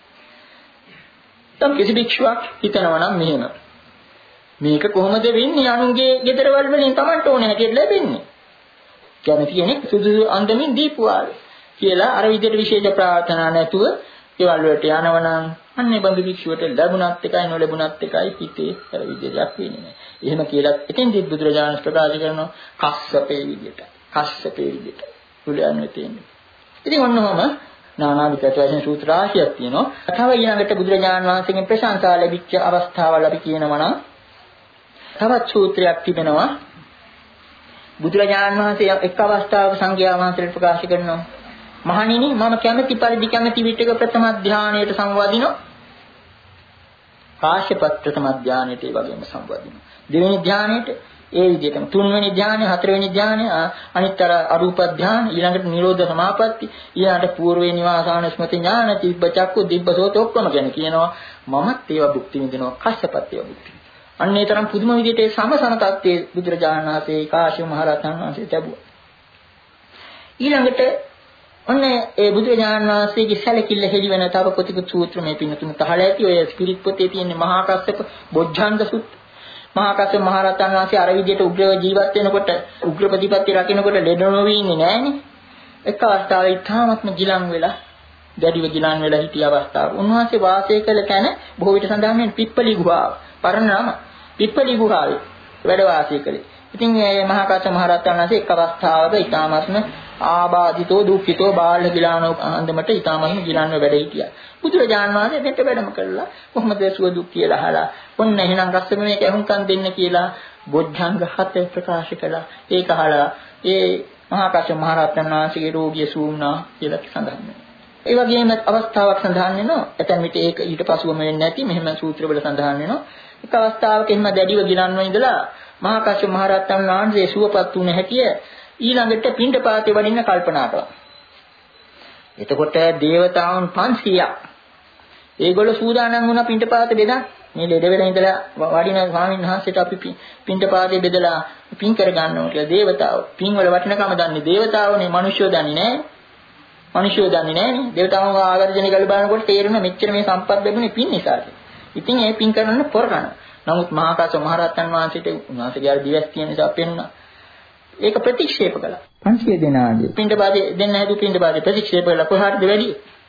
තම කිසි භික්ෂුවක් හිතනවා නම් මෙහෙම. මේක කොහොමද වෙන්නේ? අනුන්ගේ ගෙදරවල වලින් Tamanට ඕනේ හැටියට ලැබෙන්නේ. කැමති කෙනෙක් සුදුසු අන්දමින් දීපුවාද කියලා අර විදිහට විශේෂ ප්‍රාර්ථනා නැතුව ඒවල් වලට යනවනම් අන්නේ බඳු භික්ෂුවට ලැබුණත් එකයි නොලැබුණත් එකයි හිතේ අර විදිහට වෙන්නේ නැහැ. එහෙම කියලා එතෙන්දී බුදුරජාණන් ප්‍රකාශ කරනවා කස්සපේ විදිහට. කස්සපේ විදිහට. කුලයන් වෙතෙන්නේ. ඉතින් ඔන්නෝම නානා විකත වශයෙන් සූත්‍ර රාශියක් තියෙනවා. තව ඊළඟට බුදුරජාණන් වහන්සේගෙන් ප්‍රශංසා ලැබිච්ච අවස්ථාවල් අපි කියනවා නම් තවත් සූත්‍රයක් තිබෙනවා. බුදුරජාණන් වහන්සේ එක් අවස්ථාවක සංඝයා වහන්සේට ප්‍රකාශ කරනවා මහණෙනි මම කැමැති පරිදි කැමැති විටක ප්‍රථම ධානයට සංවදිනවා. කාශ්‍යප ප්‍රථම ධානයට ඒ වගේම සංවදිනවා. දෙවෙනි ධානයට ඒ විදිහටම තුන්වෙනි ධානය, හතරවෙනි ධානය, අනිත්තර අරූප ධානය, ඊළඟට නිරෝධ සමාපatti, ඊළඟට పూర్වේ නිවාසාන ස්මෘති ඥාන, තිබ්බ චක්කු, දිබ්බ සෝත ඔක්කොම ගැන කියනවා. මමත් ඒවා භුක්ති විඳිනවා. කාශ්‍යපත් ඒවා භුක්ති. අන්නේ තරම් පුදුම විදිහට ඒ සමසන තත්ත්වයේ බුදුරජාණන් වහන්සේ කාශ්‍යප මහ රහතන් වහන්සේ ලැබුවා. ඊළඟට ඔන්න ඒ බුදුරජාණන් වහන්සේගේ සැලකිල්ල හෙළි වෙන තව කොටික සූත්‍ර මේ පින්නතුන තහල ඇති ඔය ස්පිරිත් පොතේ තියෙන මහා කස්සප බොජ්ජංග සූත්‍ර. මහා කස්සප මහ රහතන් වහන්සේ අර විදිහට උග්‍රව ජීවත් වෙනකොට උග්‍ර ප්‍රතිපත්ති රකින්නකොට ලෙඩ නොවී ඉන්නේ නෑනේ. එක් අවස්ථාවක ඉතාමත්ම ගිලන් වෙලා දැඩිව ගිලන් වෙලා හිටිය අවස්ථාව. උන්වහන්සේ වාසය කළ තැන බොහෝ විට සඳහන් වෙන පිප්පලි ගුහාව. පරණ නම පිප්පලි ගුහාවේ වැඩ වාසය කළේ. ඉතින් මේ මහා කස්සප මහ රහතන් වහන්සේ එක් අවස්ථාවක ඉතාමත්ම ආබාධිතෝ දුක්ඛිතෝ බාල ගිලානෝ අන්දමට ඊටමම ගිලන්ව වැඩ හිටියා. බුදුරජාණන් වහන්සේ දෙට වැඩම කළා. කොහොමද සුව දුක් කියලා අහලා ඔන්න එහෙනම් රස්සම මේක අහුම්කම් දෙන්න කියලා බොද්ධංග හත ප්‍රකාශ කළා. ඒක අහලා ඒ මහා කාශ්‍යප මහ රහතන් වහන්සේගේ රෝගිය සූුණා කියලා සඳහන් වෙනවා. ඒ වගේම අවස්ථාවක් සඳහන් වෙනවා. එතන විට ඒක ඊට පසුවම වෙන්නේ නැති මෙහෙම සූත්‍රවල සඳහන් වෙනවා. එක අවස්ථාවක එහෙම දැඩිව ගිලන්ව ඉඳලා මහා කාශ්‍යප මහ රහතන් වහන්සේ සුවපත් වුණ හැටිය ඊළඟට පින්ඩපාතේ වඩින්න කල්පනා කළා. එතකොට දේවතාවුන් පන්සීයක් ඒගොල්ලෝ සූදානම් වුණා පින්ඩපාතේ බෙදන්න. මේ ලෙඩ වෙලා ඉඳලා වඩින ස්වාමීන් වහන්සේට අපි පින්ඩපාතේ බෙදලා පින් කර ගන්නවා කියලා දේවතාවෝ. පින් වල වටිනකම දන්නේ දේවතාවෝනේ, මිනිස්සුયો දන්නේ නැහැ. මිනිස්සුયો දන්නේ නැහැනේ. දේවතාවෝ ආවර්ජන කළ බලනකොට තේරෙන මෙච්චර මේ සම්පත් ලැබුණේ පින් නිසාද. ඉතින් ඒ පින් කරන්න පොරකන. නමුත් මහා කාශ්‍යප මහ රහතන් වහන්සේට උන්වහන්සේගේ අර දිවස් තියෙන නිසා පෙන්නා. ඒක ප්‍රතික්ෂේප කළා. පන්සිය දෙනාගේ පින්ඩපාතේ දෙන්න හැදු පින්ඩපාතේ ප්‍රතික්ෂේප කළා. කොහාටද වැඩි?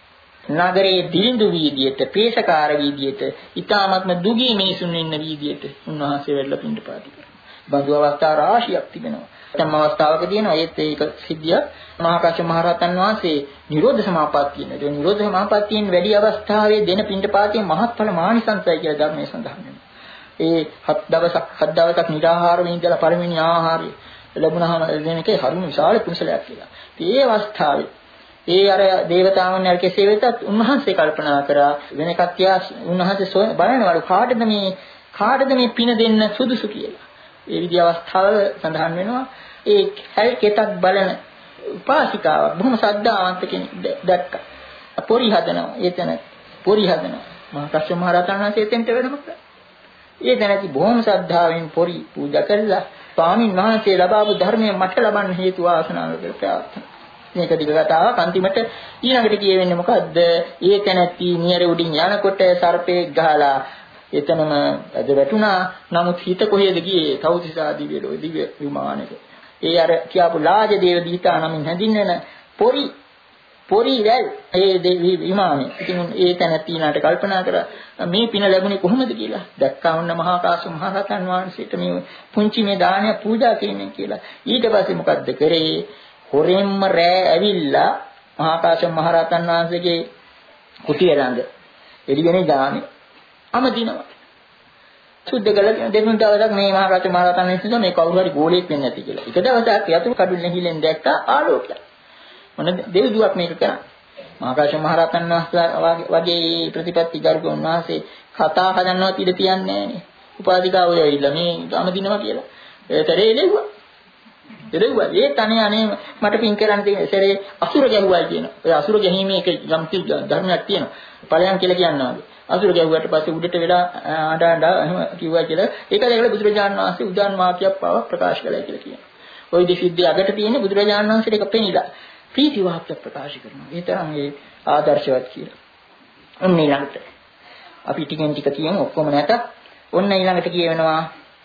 නගරයේ දිලිඳු වීදියට, පේශකාර වීදියට, ඊ타මත්ම දුගී මිනිසුන් ඉන්න වීදියට උන්වහන්සේ වෙල්ල පින්ඩපාතේ කරා. බඳු අවස්ථා රාශියක් තිබෙනවා. තම අවස්ථාවක තියෙනවා ඒත් ඒක සිද්ධිය මහා කාශ්‍යප මහ රහතන් වහන්සේ නිරෝධ සමාපත්තිය නේද? නිරෝධ සමාපත්තියෙන් වැඩි අවස්ථාවේ දෙන පින්ඩපාතේ මහත්ඵල මානිසංසය කියලා ධර්මයේ සඳහන් වෙනවා. ඒ හත් දවසක් හත් දවසක් නිරාහාරව ඉඳලා පළවෙනි ආහාරය ලැබුණාම දෙන එකේ හරිම විශාල කුසලයක් කියලා. ඒ අවස්ථාවේ ඒ අර දේවතාවුන් යල් කෙසේ වෙතත් උන්වහන්සේ කල්පනා කරා වෙන එකක් තියා උන්වහන්සේ බලනවලු කාටද මේ කාටද මේ පින දෙන්න සුදුසු කියලා. ඒ විදි අවස්ථාව සඳහන් වෙනවා. ඒ හැල් කෙතක් බලන උපාසිකාවක් බොහොම ශ්‍රද්ධාවන්ත කෙනෙක් දැක්කා. පොරි හදනවා. එතන පොරි හදනවා. මහා කාශ්‍යප මහ රහතන් වහන්සේ එතෙන්ට වැඩම කළා. ඒ දැනටි බොහොම ශ්‍රද්ධාවෙන් පොරි පූජා කළා. ස්වාමීන් වහන්සේ ලබාපු ධර්මය මට ලබන්න හේතු වාසනාව කියලා ප්‍රාර්ථනා. මේක දිග කතාවක්. අන්තිමට ඊළඟට කියවෙන්නේ මොකද්ද? ඒ තැනැත්ති නියර උඩින් යනකොට සර්පෙක් ගහලා එතනම අද වැටුණා. නමුත් හිත කොහෙද ගියේ? තවුතිසා දිව්‍ය ලෝක දිව්‍ය විමානයක. ඒ අර කියාපු ලාජ දේව දීතා නමින් හැඳින්වෙන පොරි පොරි වැල් ඒ දෙවි විමානේ. ඉතින් ඒ තැනැත්තිනාට කල්පනා කරා මේ පින ලැබුණේ කොහොමද කියලා. දැක්කා වුණ මහා කාශ්‍යප මහ රහතන් වහන්සේට මේ පුංචි මේ දානය පූජා කිරීමෙන් කියලා. ඊට පස්සේ මොකද්ද කරේ? හොරෙන්ම රෑ ඇවිල්ලා මහා කාශ්‍යප මහ රහතන් වහන්සේගේ කුටිය ළඟ එළිවෙනේ ගානේ අමදිනවා. සුද්ධ කළ දෙතුන් දවසක් මේ මහා කාශ්‍යප මහ රහතන් වහන්සේ මේ කවුරු හරි ගෝලයක් වෙන්නේ නැති කියලා. එක දවසක් යතුරු කඩුල් නැහිලෙන් දැක්ක ආලෝකයක්. මොන දෙවිදුවක් මේක කරන්නේ. මහා කාශ්‍යප මහ රහතන් වහන්සේ වගේ ප්‍රතිපත්ති ගරුක උන්වහන්සේ කතා හදන්නවත් ඉඩ තියන්නේ නැහැ නේ. උපාධිකාව ඔය ඇවිල්ලා මේ අමදිනවා කියලා. ඒතරේ එළෙව්වා. එළෙව්වා. ඒ තනේ අනේ මට පින් කරන්න තියෙන සැරේ අසුර ගැහුවයි කියනවා. ඔය අසුර ගැහිමේ එක යම් කිසි ධර්මයක් තියෙනවා. ඵලයන් කියලා කියනවා වගේ. අසුර ගැහුවාට පස්සේ උඩට වෙලා ආඩ ආඩ එහෙම කිව්වා කියලා. ඒක දැකලා බුදුරජාණන් වහන්සේ උදාන වාක්‍යයක් පාව ප්‍රකාශ කළා කියලා කියනවා. ওই දෙසිද්ධිය අගට තියෙන බුදුරජාණන් වහන්සේට එක පෙනිලා ප්‍රීති වාක්‍යයක් ප්‍රකාශ කරනවා. ඒ තරම් ඒ ආදර්ශවත් කියලා. ඔන්න ඊළඟට අපි ටිකෙන් ටික කියමු ඔක්කොම නැත. ඔන්න ඊළඟට කියවෙනවා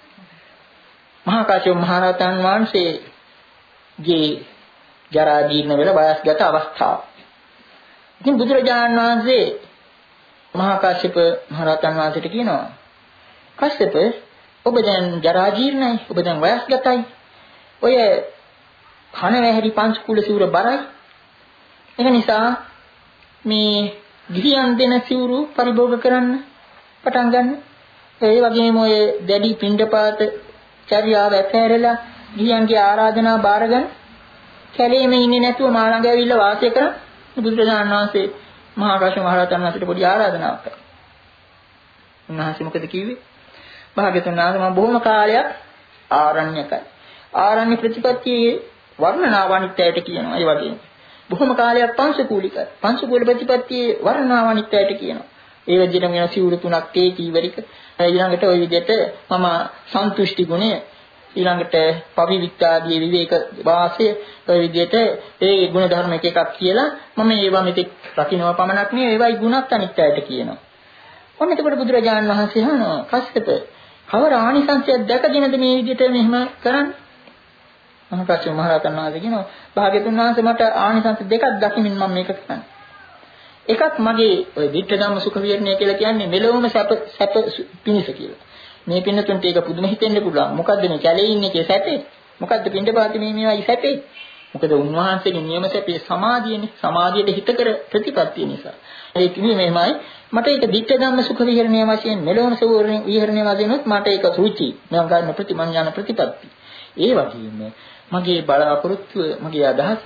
මහා කාශ්‍යප මහ රහතන් වහන්සේගේ ජරා ජීර්ණ වෙලා වයස්ගත අවස්ථාව. ඉතින් බුදුරජාණන් වහන්සේ මහා කාශ්‍යප මහ රහතන් වහන්සේට කියනවා කාශ්‍යප ඔබ දැන් ජරා ජීර්ණයි, ඔබ දැන් වයස්ගතයි. ඔය කන වැහැරි පංච කුල සිවුර බරයි. ඒක නිසා මේ ගිහියන් දෙන සිවුරු පරිභෝග කරන්න පටන් ගන්න. ඒ වගේම ඔය දැඩි පිණ්ඩපාත චර්යාව ඇතැරලා ගිහියන්ගේ ආරාධනා බාරගෙන කැලේම ඉන්නේ නැතුව මා ළඟ ඇවිල්ලා වාසය කරන බුදුරජාණන් වහන්සේ මහා කාශ්‍යප මහ රහතන් වහන්සේට පොඩි ආරාධනාවක් කළා. උන්වහන්සේ මොකද කිව්වේ? භාග්‍යවතුන් වහන්සේ මම බොහොම කාලයක් ආරණ්‍යකයි. ආරණ්‍ය ප්‍රතිපත්තියේ වර්ණනාවනිත්‍යයට කියනවා. ඒ වගේම බොහොම කාලයක් පංශකූලිකයි. පංශකූල ප්‍රතිපත්තියේ වර්ණනාවනිත්‍යයට කියනවා. ඒ විදිහටම වෙන සිවුරු තුනක් තේ කීවරික. ඊළඟට ওই විදිහට මම සන්තුෂ්ටි ගුණය, ඊළඟට පවිවිත්තාදී විවේක වාසය, ওই විදිහට ඒ ගුණ ධර්ම එක එකක් කියලා මම ඒවා මෙතෙක් රකින්නවා පමණක් නෙවෙයි ඒවයි ගුණත් අනිත්‍යයට කියනවා. ඔන්න එතකොට බුදුරජාණන් වහන්සේ අහනවා කස්සප කවර ආනිසංසයක් දැකගෙනද මේ විදිහට මෙහෙම කරන්නේ? මහා කාශ්‍යප මහ රහතන් වහන්සේ කියනවා භාග්‍යවතුන් වහන්සේ මට ආනිසංස දෙකක් දකිමින් මම මේක කරන්නේ. එකක් මගේ ඔය විත්ත ධම්ම සුඛ විහරණය කියලා කියන්නේ මෙලොවම සැප සැප පිණිස කියලා. මේ පින්නතුන්ට ඒක පුදුම හිතෙන්න පුළුවන්. මොකද්ද මේ කැලේ ඉන්නේ කිය සැපේ? මොකද්ද පින්ඩපාති මේ මේවායි සැපේ? මොකද උන්වහන්සේගේ නියම සැපේ සමාධියනේ. සමාධියට හිත කර ප්‍රතිපත්තිය නිසා. ඒ කිව්වේ මෙහෙමයි මට ඒක විත්ත ධම්ම සුඛ විහරණය වශයෙන් මෙලොවම සුඛ විහරණය වශයෙන් උත් මට ඒක සුචි. මම ගන්න ප්‍රතිමඤ්ඤාන ප්‍රතිපත්ති. ඒ වගේම මගේ බලාපොරොත්තුව මගේ අදහස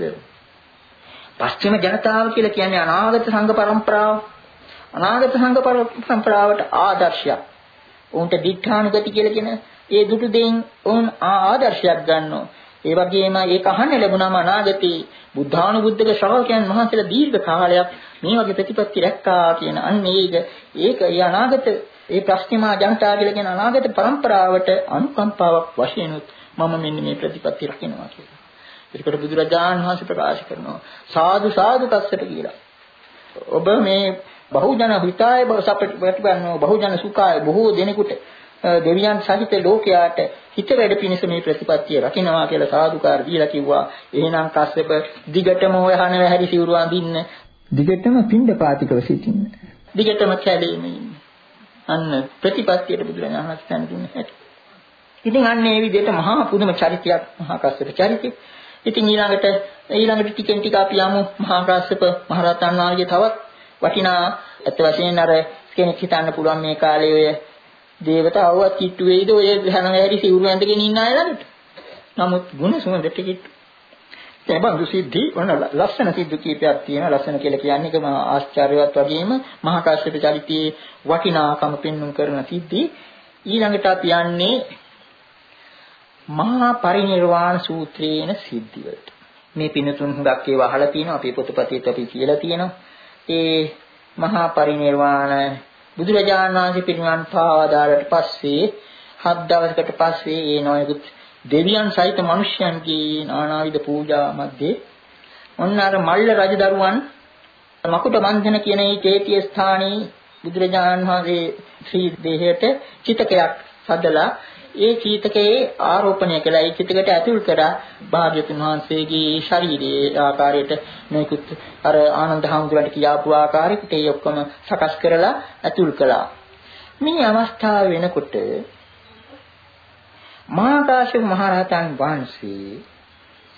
පස්චිම ජනතාව කියලා කියන්නේ අනාගත සංඝ පරම්පරාව. අනාගත සංඝ පරම්පරාවට ආදර්ශයක්. උන්ට දිඨානුගති කියලා කියන ඒ දුටු දෙයින් උන් ආදර්ශයක් ගන්නවා. ඒ වගේම ඒක අහන්න ලැබුණාම අනාගතේ බුද්ධානුබුද්ධක ශ්‍රාවකයන් වහන්සේලා දීර්ඝ කාලයක් මේ වගේ ප්‍රතිපත්ති රැක්කා කියන අන්න ඒක ඒක ඒ අනාගත ඒ ප්‍රස්තිමා ජනතාව කියලා කියන අනාගත පරම්පරාවට අනුකම්පාවක් වශයෙන් මම මෙන්න මේ ප්‍රතිපත්ති රකින්නවා කියලා. ඒකට බුදුරජාණන් වහන්සේ ප්‍රකාශ කරනවා සාදු සාදු කස්සට කියලා. ඔබ මේ බහුජන හිතාය බව සපටිපන්නෝ බහුජන සුඛාය බොහෝ දෙනෙකුට දෙවියන් සහිත ලෝකයාට හිත වැඩ පිණිස මේ ප්‍රතිපත්තිය රකින්නවා කියලා සාදුකාර දීලා කිව්වා. එහෙනම් කස්සප දිගටම ඔය හන වැහැරි සිවුරු අඳින්න, දිගටම පින්ඩපාතිකව සිටින්න, දිගටම කැලේම ඉන්න. අන්න ප්‍රතිපත්තියට බුදුරජාණන් වහන්සේ තන දුන්නේ. ඉතින් අන්න ඒ විදිහට මහා පුදුම චරිතයක් මහා කස්සප චරිතය. ඉතින් ඊළඟට ඊළඟට ටිකෙන් ටික අපි යමු මහා කාශ්‍යප මහ රහතන් වහන්සේගේ තවත් වටිනා අත් වශයෙන් අර කෙනෙක් හිතන්න පුළුවන් මේ කාලේ ඔය දේවතාවුවත් කිට්ටු වේද ඔය ධන වැහැරි සිවුරු ඇඳගෙන ඉන්න අය ළඟට. නමුත් ගුණ සුවඳට කිට්ටු. ඒ බඳු සිද්ධි වන ලස්සන සිද්ධි කීපයක් තියෙනවා. ලස්සන කියලා කියන්නේ ඒක මහා ආශ්චර්යවත් වගේම මහා කාශ්‍යප චරිතයේ වටිනාකම පෙන්වුම් කරන සිද්ධි. ඊළඟට අපි යන්නේ මහා පරිනිර්වාණ සූත්‍රයේන සිද්ධියට. මේ පිනතුන් හුඟක් ඒවා අහලා තියෙනවා. අපේ පොතපතේත් අපි කියලා තියෙනවා. ඒ මහා පරිනිර්වාණ බුදුරජාණන් වහන්සේ පිරිනිවන් පාවාදාට පස්සේ හත් දවසකට පස්සේ ඒ නොයෙකුත් දෙවියන් සහිත මිනිසයන්ගේ නානාවිධ පූජා මැද්දේ ඔන්න අර මල්ල රජදරුවන් මකුට බන්ධන කියන මේ චේතිය ස්ථානයේ බුදුරජාණන් වහන්සේ ශ්‍රී දේහයට චිතකයක් සදලා ඒ චීතකයේ ආරෝපණය කළා. ඒ චිතකයට ඇතුල් කරා භාග්‍යතුන් වහන්සේගේ ශරීරයේ ආකාරයට මේකුත් අර ආනන්ද හාමුදුරන්ට කියාපු ආකාරයකට ඒ ඔක්කොම සකස් කරලා ඇතුල් කළා. මේ අවස්ථාව වෙනකොට මහා කාශ්‍යප මහ රහතන් වහන්සේ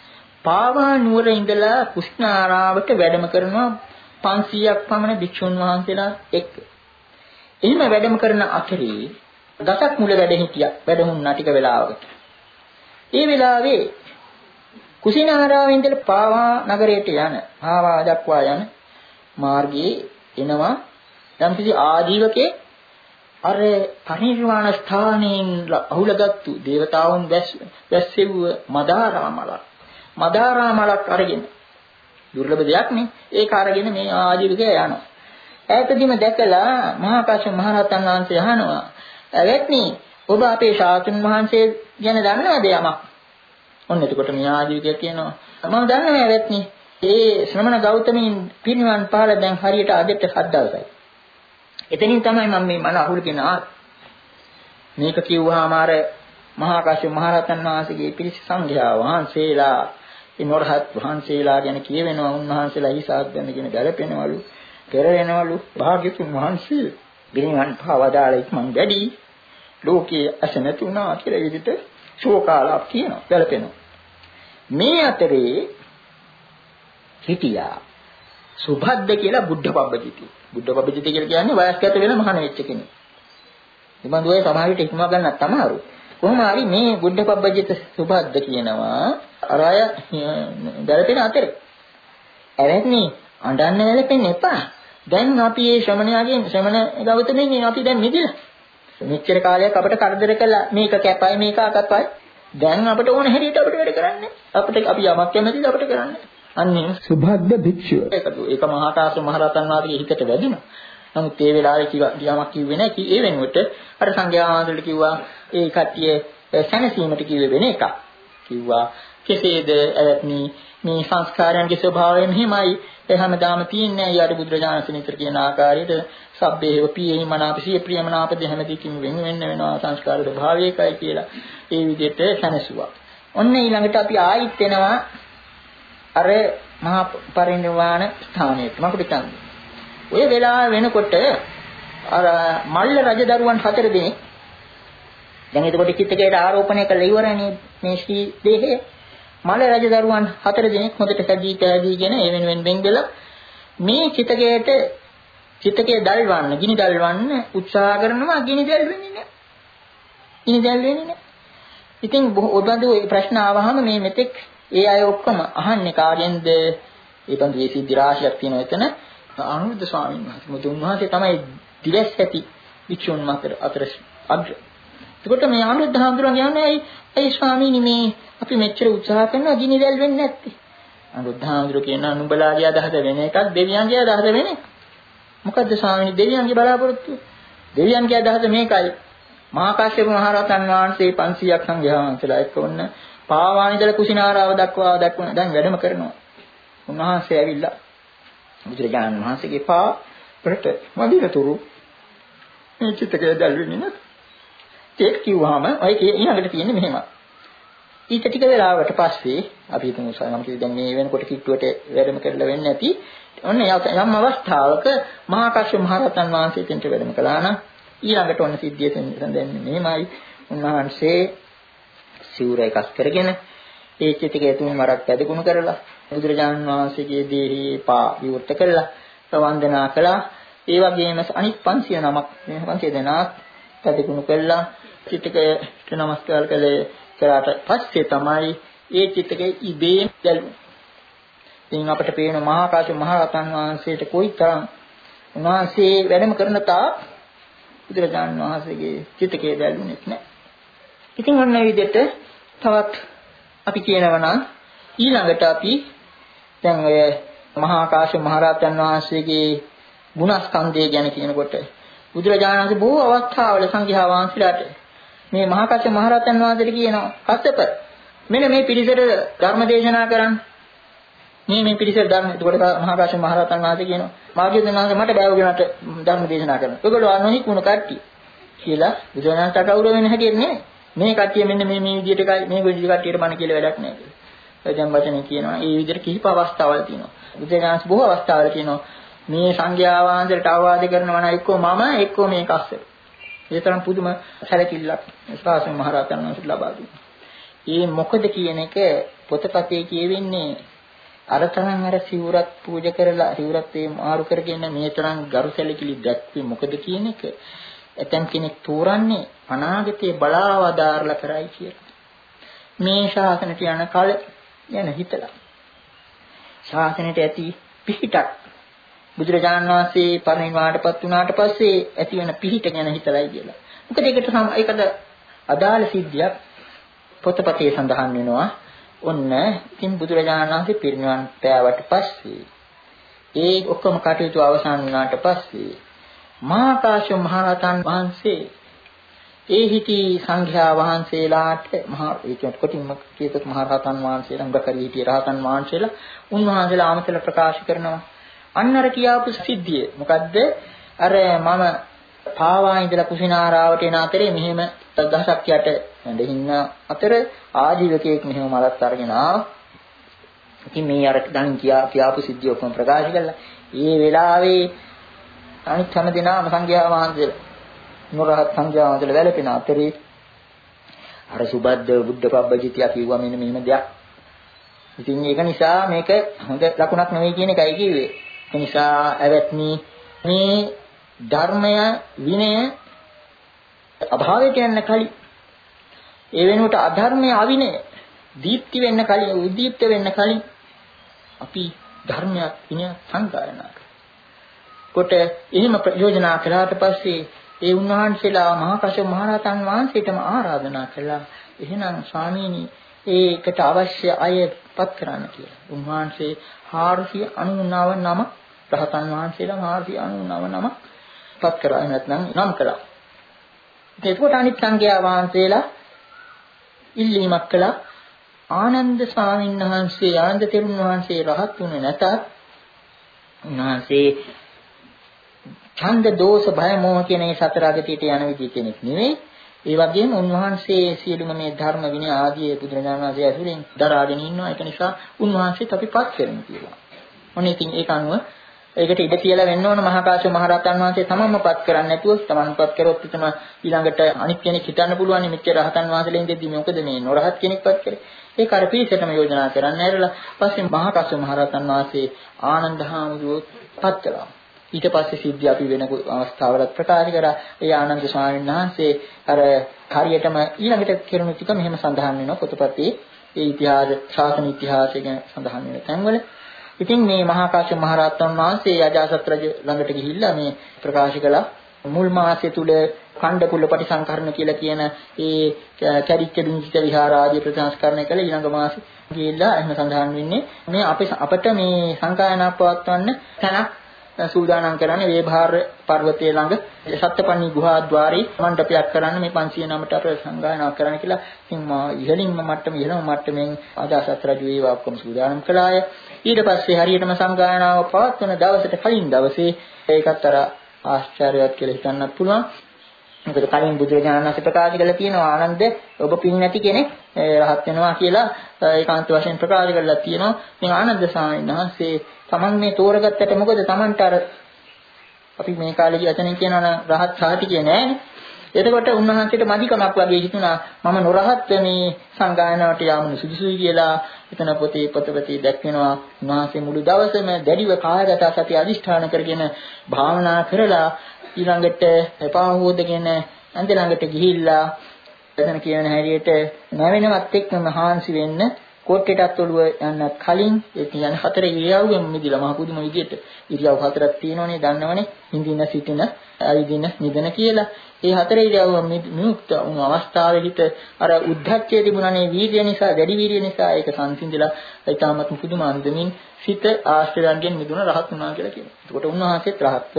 පාවා නුවර ඉඳලා කුෂ්ණාරාවට වැඩම කරනවා පන්සීයක් පමණ භික්ෂුන් වහන්සේලා එක්ක. එහෙම වැඩම කරන අතරේ දසක් මුල වැඩ හිටියා. වැඩමුණා ටික වෙලාවකට. ඒ වෙලාවේ කුෂිනාරාවෙන් ඉඳලා පාවා නගරයට යන, පාවා දක්වා යන මාර්ගයේ එනවා යම්කිසි ආජීවකේ අර පරිනිර්වාණ ස්ථානයෙන් අහුලගත්තු දේවතාවුන් වැස්සෙව්ව මදාරා මලක්. මදාරා මලක් අරගෙන දුර්ලභ දෙයක් නේ. ඒක අරගෙන මේ ආජීවකයා යනවා. ඈතදීම දැකලා මහා කාශ්‍යප මහ රහතන් වහන්සේ අහනවා, "ඇවැත්නි, ඔබ අපේ ශාස්ත්‍රඥ වහන්සේ ගැන දන්නවද යමක්?" ඔන්න එතකොට මේ ආජීවකයා කියනවා, "මම දන්නවා ඇවැත්නි. ඒ ශ්‍රමණ ගෞතමීන් පිරිනිවන් පාලා දැන් හරියට අදට හත් දවසයි. එතනින් තමයි මම මේ මන අහුලගෙන ආවේ. මේක කිව්වහම අර මහා කාශ්‍යප මහ රහතන් වහන්සේගේ පිරිස සංඝයා වහන්සේලා ඒ නොරහත් වහන්සේලා ගැන කියවෙනවා. උන්වහන්සේලා හිසාත් බැඳගෙන ගැලපෙනවලු, පෙරෙනවලු. භාග්‍යතුන් වහන්සේ පිරිනිවන් පාවදාලා ඉක්මන් වැඩි ලෝකයේ අසනතුණා කියලා විදිහට ශෝකාලාප කියනවා, ගැලපෙනවා. මේ අතරේ හිටියා සුභද්ද කියලා බුද්ධපබ්බජිති. බුද්ධපබ්බජිති කියලා කියන්නේ වයස්ගත වෙන මහාන වෙච්ච කෙනෙක්. මේ බඳු අය සමහර විට ඉක්මව ගන්නත් අමාරු. කොහොම හරි මේ බුද්ධපබ්බජිත සුභද්ද කියනවා අර අය ගැලපෙන අතරේ. ඇවැත්නි අඬන්න වැළපෙන්න එපා. දැන් අපි මේ ශ්‍රමණයාගෙන් ශ්‍රමණ ගෞතමෙන් අපි දැන් මිදිලා. මෙච්චර කාලයක් අපිට කරදර කළා. මේක කැපයි මේක අකපයි. දැන් අපිට ඕන හැටියට අපිට වැඩ කරන්න. අපිට අපි යමක් කැමතිද අපිට කරන්න. අන්නේ සුභද්ද භික්ෂුව. ඒක ඒක මහා කාශ්‍යප මහ රහතන් වහන්සේගේ හිතට වැදුණා. නමුත් ඒ වෙලාවේ කියාමක් කිව්වේ නැහැ. ඒ වෙනුවට අර සංඝයා වහන්සේට කිව්වා ඒ කට්ටිය සැනසීමට කිව්වේ වෙන එකක්. කිව්වා කෙසේද ඇවැත්නි මේ සංස්කාරයන්ගේ ස්වභාවය මෙහිමයි. ඒ හැමදාම තියන්නේ යාට බුදුරජාණන් වහන්සේ කියන ආකාරයට සබ්බේව පියෙහි මනාපසිය ප්‍රියමනාපද හැමදෙකින් වෙන වෙන්න වෙනවා සංස්කාර ස්වභාවයකයි කියලා. ඒ විදිහට සැනසුවා. ඔන්න ඊළඟට අපි ආයිත් එනවා අර මහා පරිනිර්වාණ ස්ථානයට. මකුට කියන්නේ. ඔය වෙලාව වෙනකොට අර මල්ල රජදරුවන් හතර දෙනෙක් දැන් එතකොට චිත්තකයට ආරෝපණය කළ ඉවරනේ මේ ශ්‍රී දේහය. මල්ල රජදරුවන් හතර දෙනෙක් හොඳට සැදී පැහැදීගෙන ඒ වෙනුවෙන් බෙන්ගලා මේ චිත්තකයට චිත්තකයේ දල්වන්න, ගිනි දල්වන්න උත්සාහ කරනවා. ගිනි දැල් වෙන්නේ නැහැ. ගිනි දැල් වෙන්නේ නැහැ. ඉතින් ඔබඳු ප්‍රශ්න ආවහම මේ මෙතෙක් ඒ අය ඔක්කොම අහන්නේ කාගෙන්ද? ඒ බඳු ඒ සිද්ධි රාශියක් තියෙනවා එතන. අනුරුද්ධ ස්වාමීන් වහන්සේ මුතුන් වහන්සේ තමයි දිවස් ඇති වික්ෂුන් අතර අතර අග්‍ර. එතකොට මේ අනුරුද්ධ හාමුදුරුවෝ කියන්නේ "අයි ස්වාමීනි මේ අපි මෙච්චර උත්සාහ කරනවා ගිනි දැල් වෙන්නේ නැත්තේ." අනුරුද්ධ හාමුදුරුවෝ කියනවා "නුඹලාගේ අදහස වෙන එකක්, දෙවියන්ගේ අදහස වෙන එකක්." මොකද්ද ස්වාමීනි දෙවියන්ගේ බලාපොරොත්තු? දෙවියන්ගේ අදහස මේකයි. මහා කාශ්‍යප මහ රහතන් වහන්සේ පන්සීයක් සංඝයා වහන්සේලා එක්ක වුණ පාවානිදල කුසිනාරාව දක්වා දක්වන දැන් වැඩම කරනවා. උන්වහන්සේ ඇවිල්ලා බුදුරජාණන් වහන්සේගේ පා වලට වදිනතුරු මේ චිත්තකය දැල්වෙන්නේ නැත්. ඒක කිව්වහම ඔය ඊළඟට තියෙන්නේ මෙහෙම. ඊට ටික වෙලාවකට පස්සේ අපි හිතමු සමහරවිට කිව්ව දැන් මේ වෙනකොට කිට්ටුවට වැඩම කරලා වෙන්නේ නැති. ඔන්න යම් අවස්ථාවක මහා කාශ්‍යප මහ රහතන් වහන්සේ දෙන්ට වැඩම කළා නම් ඊළඟට ඔන්න සිද්ධිය දැන් මෙහෙමයි. උන්වහන්සේ සිවුර එකස් කරගෙන ඒ චිතකයේ තුන් වරක් පැදගුණ කරලා බුදුරජාණන් වහන්සේගේ දේහි පා විවෘත කළා, වන්දනා කළා. ඒ වගේම අනිත් පන්සිය නමක් මේ පන්සිය දෙනාත් පැදගුණ කළා. චිතකයට නමස්කාර කළේ කරාට පස්සේ තමයි ඒ චිතකයේ ඉබේම දැල්වෙන්නේ. ඉතින් අපිට පේන මහා කාශ්‍යප මහ රහතන් වහන්සේට කොයිතරම් උන්වහන්සේ වැඩම කරන තා බුදුරජාණන් වහන්සේගේ චිතකයේ දැල්ුණෙත් නැහැ. ඉතින් ඔන්න ඒ විදිහට තවත් අපි කියනවා නම් ඊළඟට අපි දැන් ඔය මහා කාශ්‍යප මහ රහතන් වහන්සේගේ ගුණස්කන්ධය ගැන කියනකොට බුදුරජාණන් වහන්සේ බොහෝ අවස්ථාවල සංඝයා වහන්සේලාට මේ මහා කාශ්‍යප මහ රහතන් වහන්සේට කියනවා කස්සප මෙන්න මේ පිරිසට ධර්ම දේශනා කරන්න. මේ මේ පිරිසට ධර්ම එතකොට මහා කාශ්‍යප මහ රහතන් වහන්සේ කියනවා මාර්ගය දෙනාට මට බෑවගෙනට ධර්ම දේශනා කරන්න. ඒගොල්ලෝ අනොහිකුණු කට්ටිය කියලා බුදුරජාණන්ට කවුරු වෙන හැටියට නෙමෙයි. මේ කට්ටිය මෙන්න මේ මේ විදිහට එකයි මේ විදිහට කට්ටියට බණ කියලා වැඩක් නැහැ කියලා. එදන් වචනේ කියනවා. ඒ විදිහට කිහිප අවස්ථාවල් තියෙනවා. බුදුරජාණන් බොහෝ අවස්ථාවල කියනවා මේ සංඝයා වහන්සේට අවවාද කරනවා නම් එක්කෝ මම එක්කෝ මේ කස්සප. ඒ තරම් පුදුම සැලකිල්ලක් ශාසන මහ රහතන් වහන්සේට ලබා දුන්නා. ඒ මොකද කියන එක පොතපතේ කියවෙන්නේ අර තරම් අර සිවුරත් පූජා කරලා සිවුරත් ඒ මාරු කරගෙන මේ තරම් ගරුසැලකිලි දැක්වේ මොකද කියන එක ඇතම් කෙනෙක් තෝරන්නේ අනාගතයේ බලාවදාරලා කරයි කියලා. මේ ශාසනයට යන කල යන හිතලා ශාසනයට ඇති පිහිටක් බුදුරජාණන් වහන්සේ පරිනිර්වාණයටපත් වුණාට පස්සේ ඇති වෙන පිහිට ගැන හිතලයි කියලා. මොකද ඒකට ඒකද අදාළ සිද්ධියක් පොතපතේ සඳහන් වෙනවා. ඔන්න ඉතින් බුදුරජාණන් වහන්සේ පිරිනිවන් පෑවට පස්සේ ඒ ඔක්කොම කටයුතු අවසන් වුණාට පස්සේ මහා කාශ්‍යප මහ රහතන් වහන්සේ ඒ හිටි සංඝයා වහන්සේලාට මහා ඒ කියන්නේ කොටින්ම කියතොත් මහ රහතන් වහන්සේලා උගකරි හිටි රහතන් වහන්සේලා උන්වහන්සේලා ආමතල ප්‍රකාශ කරනවා. අන්න අර කියාපු සිද්ධිය මොකද්ද? අර මම පාවා ඉඳලා කුසිනාරාවට එන අතරේ මෙහෙම දහසක් යට ඉන්න අතර ආජීවකයෙක් මෙහෙම මලත් අරගෙන ආවා. ඉතින් මේ අර දැන් කියා කියාපු සිද්ධිය ඔක්කොම ප්‍රකාශ කළා. ඒ වෙලාවේ අනිත් හැම දිනම සංඝයා වහන්සේලා නොරහත් සංඝයා වහන්සේලා වැළපෙන අතරේ අර සුබද්ද බුද්ධ පබ්බජිතිය කිව්වා මෙන්න මෙහෙම දෙයක්. ඉතින් ඒක නිසා මේක හොඳ ලකුණක් නෙවෙයි කියන එකයි කිව්වේ. ඒ නිසා ඇවැත්නි මේ ධර්මය විනය අභාවයට යන්න කලින් ඒ වෙනුවට අධර්මයේ අවිනය දීප්ති වෙන්න කලින් උද්දීප්ත වෙන්න කලින් අපි ධර්මයක් විනය සංගායනා කොට එහෙම ප්‍රයෝජනා කළාට පස්සේ ඒ උන්වහන්සේලා මහා කාශ්‍යප මහ රහතන් වහන්සේටම ආරාධනා කළා. එහෙනම් ස්වාමීනි ඒකට අවශ්‍ය අයපත් කරන්න කියලා. උන්වහන්සේ හාරසිය අනූනව නම රහතන් වහන්සේලා හාරසිය අනූනව නම පත් කරා නැත්නම් නම් කළා. ඒකෝට අනිත් සංඝයා වහන්සේලා ඉල්ලීමක් කළා. ආනන්ද ස්වාමීන් වහන්සේ ආනන්ද තෙරුන් වහන්සේ රහත් වුණේ නැතත් උන්වහන්සේ ඡන්ද දෝෂ භය මොහ කියන මේ සතර අගතියට යන විදිහ කෙනෙක් නෙවෙයි. ඒ වගේම උන්වහන්සේ සියලුම මේ ධර්ම විනය ආදී බුදුරජාණන් වහන්සේ ඇසුරින් දරාගෙන ඉන්නවා. ඒක නිසා උන්වහන්සේත් අපි පත් කරමු කියලා. මොනේ ඉතින් ඒක අනුව ඒකට ඉඩ කියලා වෙන්න ඕන මහා කාශ්‍යප මහ රහතන් වහන්සේ තමන්ම පත් කරන්නේ නැතුව තමන් පත් කරොත් එතන ඊළඟට අනිත් කෙනෙක් හිතන්න පුළුවන් මෙච්චර රහතන් වහන්සේලා ඉඳිද්දි මොකද මේ නොරහත් කෙනෙක් පත් කරේ. ඒක අර පිළිසෙටම යෝජනා කරන්න ඇරලා පස්සේ මහා කාශ්‍යප මහ රහතන් වහන්සේ ආනන්ද හාමුදුරුවෝ පත් කළා. ඊට පස්සේ සිද්ධිය අපි වෙන අවස්ථාවලත් ප්‍රකාශ කරා. ඒ ආනන්ද ස්වාමීන් වහන්සේ අර හරියටම ඊළඟට කෙරුණු ටික මෙහෙම සඳහන් වෙනවා පොතපතේ. ඒ ඉතිහාස ශාසන ඉතිහාසය ගැන සඳහන් වෙන තැන්වල. ඉතින් මේ මහා කාශ්‍යප මහ රහතන් වහන්සේ අජාසත් රජු ළඟට ගිහිල්ලා මේ ප්‍රකාශ කළා. මුල් මාසය තුල කණ්ඩපුල්ල පටිසංකරණ කියලා කියන ඒ කැරිච්ච බින්චිත විහාර ආදී ප්‍රතිසංස්කරණය කළ ඊළඟ මාසෙ ගිහිල්ලා එහෙම සඳහන් වෙන්නේ මේ අපේ අපිට මේ සංකායනා පවත්වන්න තැනක් සූදානම් කරන්නේ වේභාර පර්වතයේ ළඟ සත්පන්නි ගුහා ద్వාරේ මණ්ඩපයක් කරන්න මේ පන්සිය නමට අප සංගායනා කරන්න කියලා. ඉතින් මා ඉහළින්ම මට්ටම ඉහළම මට්ටමින් අජාසත් රජු ඒවා ඔක්කොම සූදානම් කළාය. ඊට පස්සේ හරියටම සංගායනාව පවත්වන දවසට කලින් දවසේ ඒකත් අර ආශ්චර්යවත් කියලා හිතන්නත් පුළුවන්. මොකද කලින් බුදුරජාණන් වහන්සේ ප්‍රකාශ කළා තියෙනවා ආනන්ද ඔබ පින් නැති කෙනෙක් රහත් වෙනවා කියලා ඒකාන්ත වශයෙන් ප්‍රකාශ කරලා තියෙනවා. මේ ආනන්ද ස්වාමීන් වහන්සේ තමන් මේ තෝරගත්තට මොකද තමන්ට අර අපි මේ කාලේදී වචනෙන් කියනවා නම් රහත් සාහිතිය නෑනේ. එතකොට උන්වහන්සේට මදිකමක් වගේ හිතුණා මම නොරහත් මේ සංගායනාවට යාම සුදුසුයි කියලා. එතන පොතේ පොතපතේ දැක්වෙනවා උන්වහන්සේ මුළු දවසම දැඩිව කායගත සති අධිෂ්ඨාන කරගෙන භාවනා කරලා ඊළඟට එපා හොදගෙන ඇඳ ළඟට ගිහිල්ලා එතන කියන හැටියට නැවෙනවත් එක්කම හාන්සි වෙන්න කොට්ටේටත් ඔළුව යන්න කලින් ඒ කියන්නේ හතර ඉරියව්වෙන් මිදිලා මහ පුදුම විදියට ඉරියව් හතරක් තියෙනවනේ දන්නවනේ හිඳින සිටින ඇවිදින නිදන කියලා. ඒ හතර ඉරියව්වෙන් විමුක්ත වුණු අවස්ථාවේ හිත අර උද්ධච්චයේ තිබුණානේ වීර්ය නිසා දැඩි වීර්ය නිසා ඒක සංසිඳිලා ඊටමත් පුදුම අන්දමින් සිත ආශ්‍රයයන්ගෙන් මිදුණ රහත් වුණා කියලා කියනවා. එතකොට උන්වහන්සේත් රහත්ව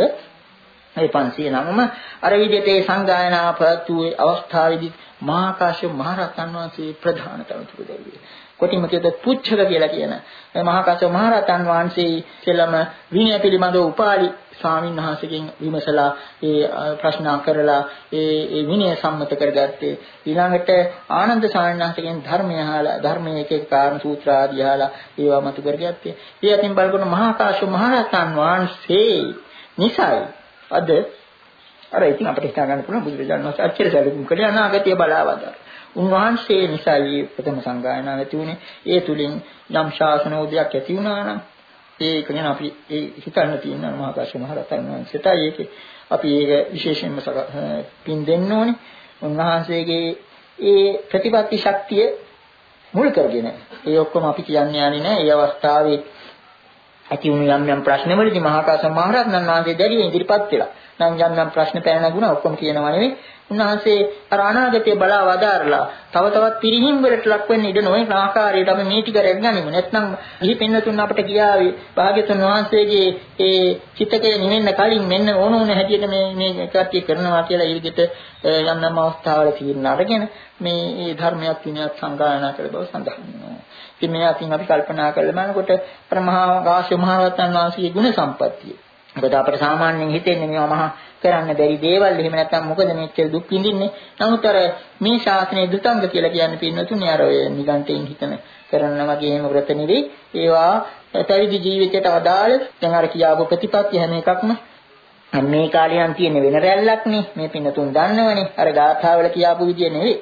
ඒ පන්සිය නමම අර විදිහට ඒ සංගායනා ප්‍රතුවේ අවස්ථාවේදී මහා කාශ්‍යප මහ රහතන් වහන්සේ ප්‍රධාන තනතුරු දෙවිය. කොටිම කියතොත් පුච්ඡක කියලා කියන මේ මහා කාශ්‍යප මහ රහතන් වහන්සේ සෙලම විනය පිළිබඳව උපාලි ස්වාමීන් වහන්සේගෙන් විමසලා ඒ ප්‍රශ්න කරලා ඒ ඒ විනය සම්මත කරගත්තේ. ඊළඟට ආනන්ද ස්වාමීන් වහන්සේගෙන් ධර්මය අහලා ධර්මයේ එක එක කාරණ සූත්‍ර ආදී අහලා ඒවා මතු කරගත්තේ. ඒ අතින් බලන මහා කාශ්‍යප මහ රහතන් වහන්සේ නිසයි අද අර ඉතින් අපිට හිතා ගන්න පුළුවන් බුදුරජාණන් වහන්සේ අච්චර සැලකුම් කළේ අනාගතය බලාවදා. උන්වහන්සේ නිසා මේ ප්‍රථම සංගායනාව ඇති වුණේ. ඒ තුලින් යම් ශාසනෝදයක් ඇති වුණා නම් ඒක ගැන අපි ඒ හිතන්න තියෙනවා මහා කාශ්‍යප මහ රහතන් වහන්සේටයි ඒකේ අපි ඒක විශේෂයෙන්ම පින් දෙන්න ඕනේ. උන්වහන්සේගේ ඒ ප්‍රතිපත්ති ශක්තිය මුල් කරගෙන ඒ ඔක්කොම අපි කියන්නේ යන්නේ නැහැ. ඒ අවස්ථාවේ ඇති වුණු යම් යම් ප්‍රශ්නවලදී මහා කාශ්‍යප මහ රහතන් වහන්සේ දැඩිව ඉදිරිපත් වෙලා නම් යම් යම් ප්‍රශ්න පැන නැගුණා ඔක්කොම කියනවා නෙවෙයි. උන්වහන්සේ අර අනාගතය බලා වදාරලා තව තවත් පිරිහිම් වලට ලක් වෙන්න ඉඩ නොවන ආකාරයට අපි මේ ටික රැගගනිමු. නැත්නම් ඉහි පින්නතුන් අපට කියාවේ භාග්‍යතුන් වහන්සේගේ ඒ චිත්තකය නිවෙන්න කලින් මෙන්න ඕන ඕන හැටියට මේ මේ කට්ටිය කරනවා කියලා ඒ විදිහට යම් යම් අවස්ථාවල තීරණ අරගෙන මේ මේ ධර්මයක් විනයක් සංගායනා කළ බව සඳහන් වෙනවා. ඉතින් මේ අතින් අපි කල්පනා කරලා බලනකොට අර මහා කාශ්‍යප මහ රහතන් වහන්සේගේ ගුණ සම්පත්තිය. මොකද අපිට සාමාන්‍යයෙන් හිතෙන්නේ මේවා මහා කරන්න බැරි දේවල්. එහෙම නැත්නම් මොකද මෙච්චර දුක් විඳින්නේ. නමුත් අර මේ ශාසනයේ දුතංග කියලා කියන්නේ පින්නතුනේ අර ඔය නිගන්ඨයෙන් හිතන කරන වගේ එහෙම වෘත නෙවෙයි. ඒවා පැවිදි ජීවිතයට අදාළ දැන් අර කියාපු ප්‍රතිපත්ති හැම එකක්ම මේ කාලේ නම් තියෙන වෙන රැල්ලක් නේ. මේ පින්නතුන් දන්නවනේ. අර ගාථාවල කියාපු විදිය නෙවෙයි.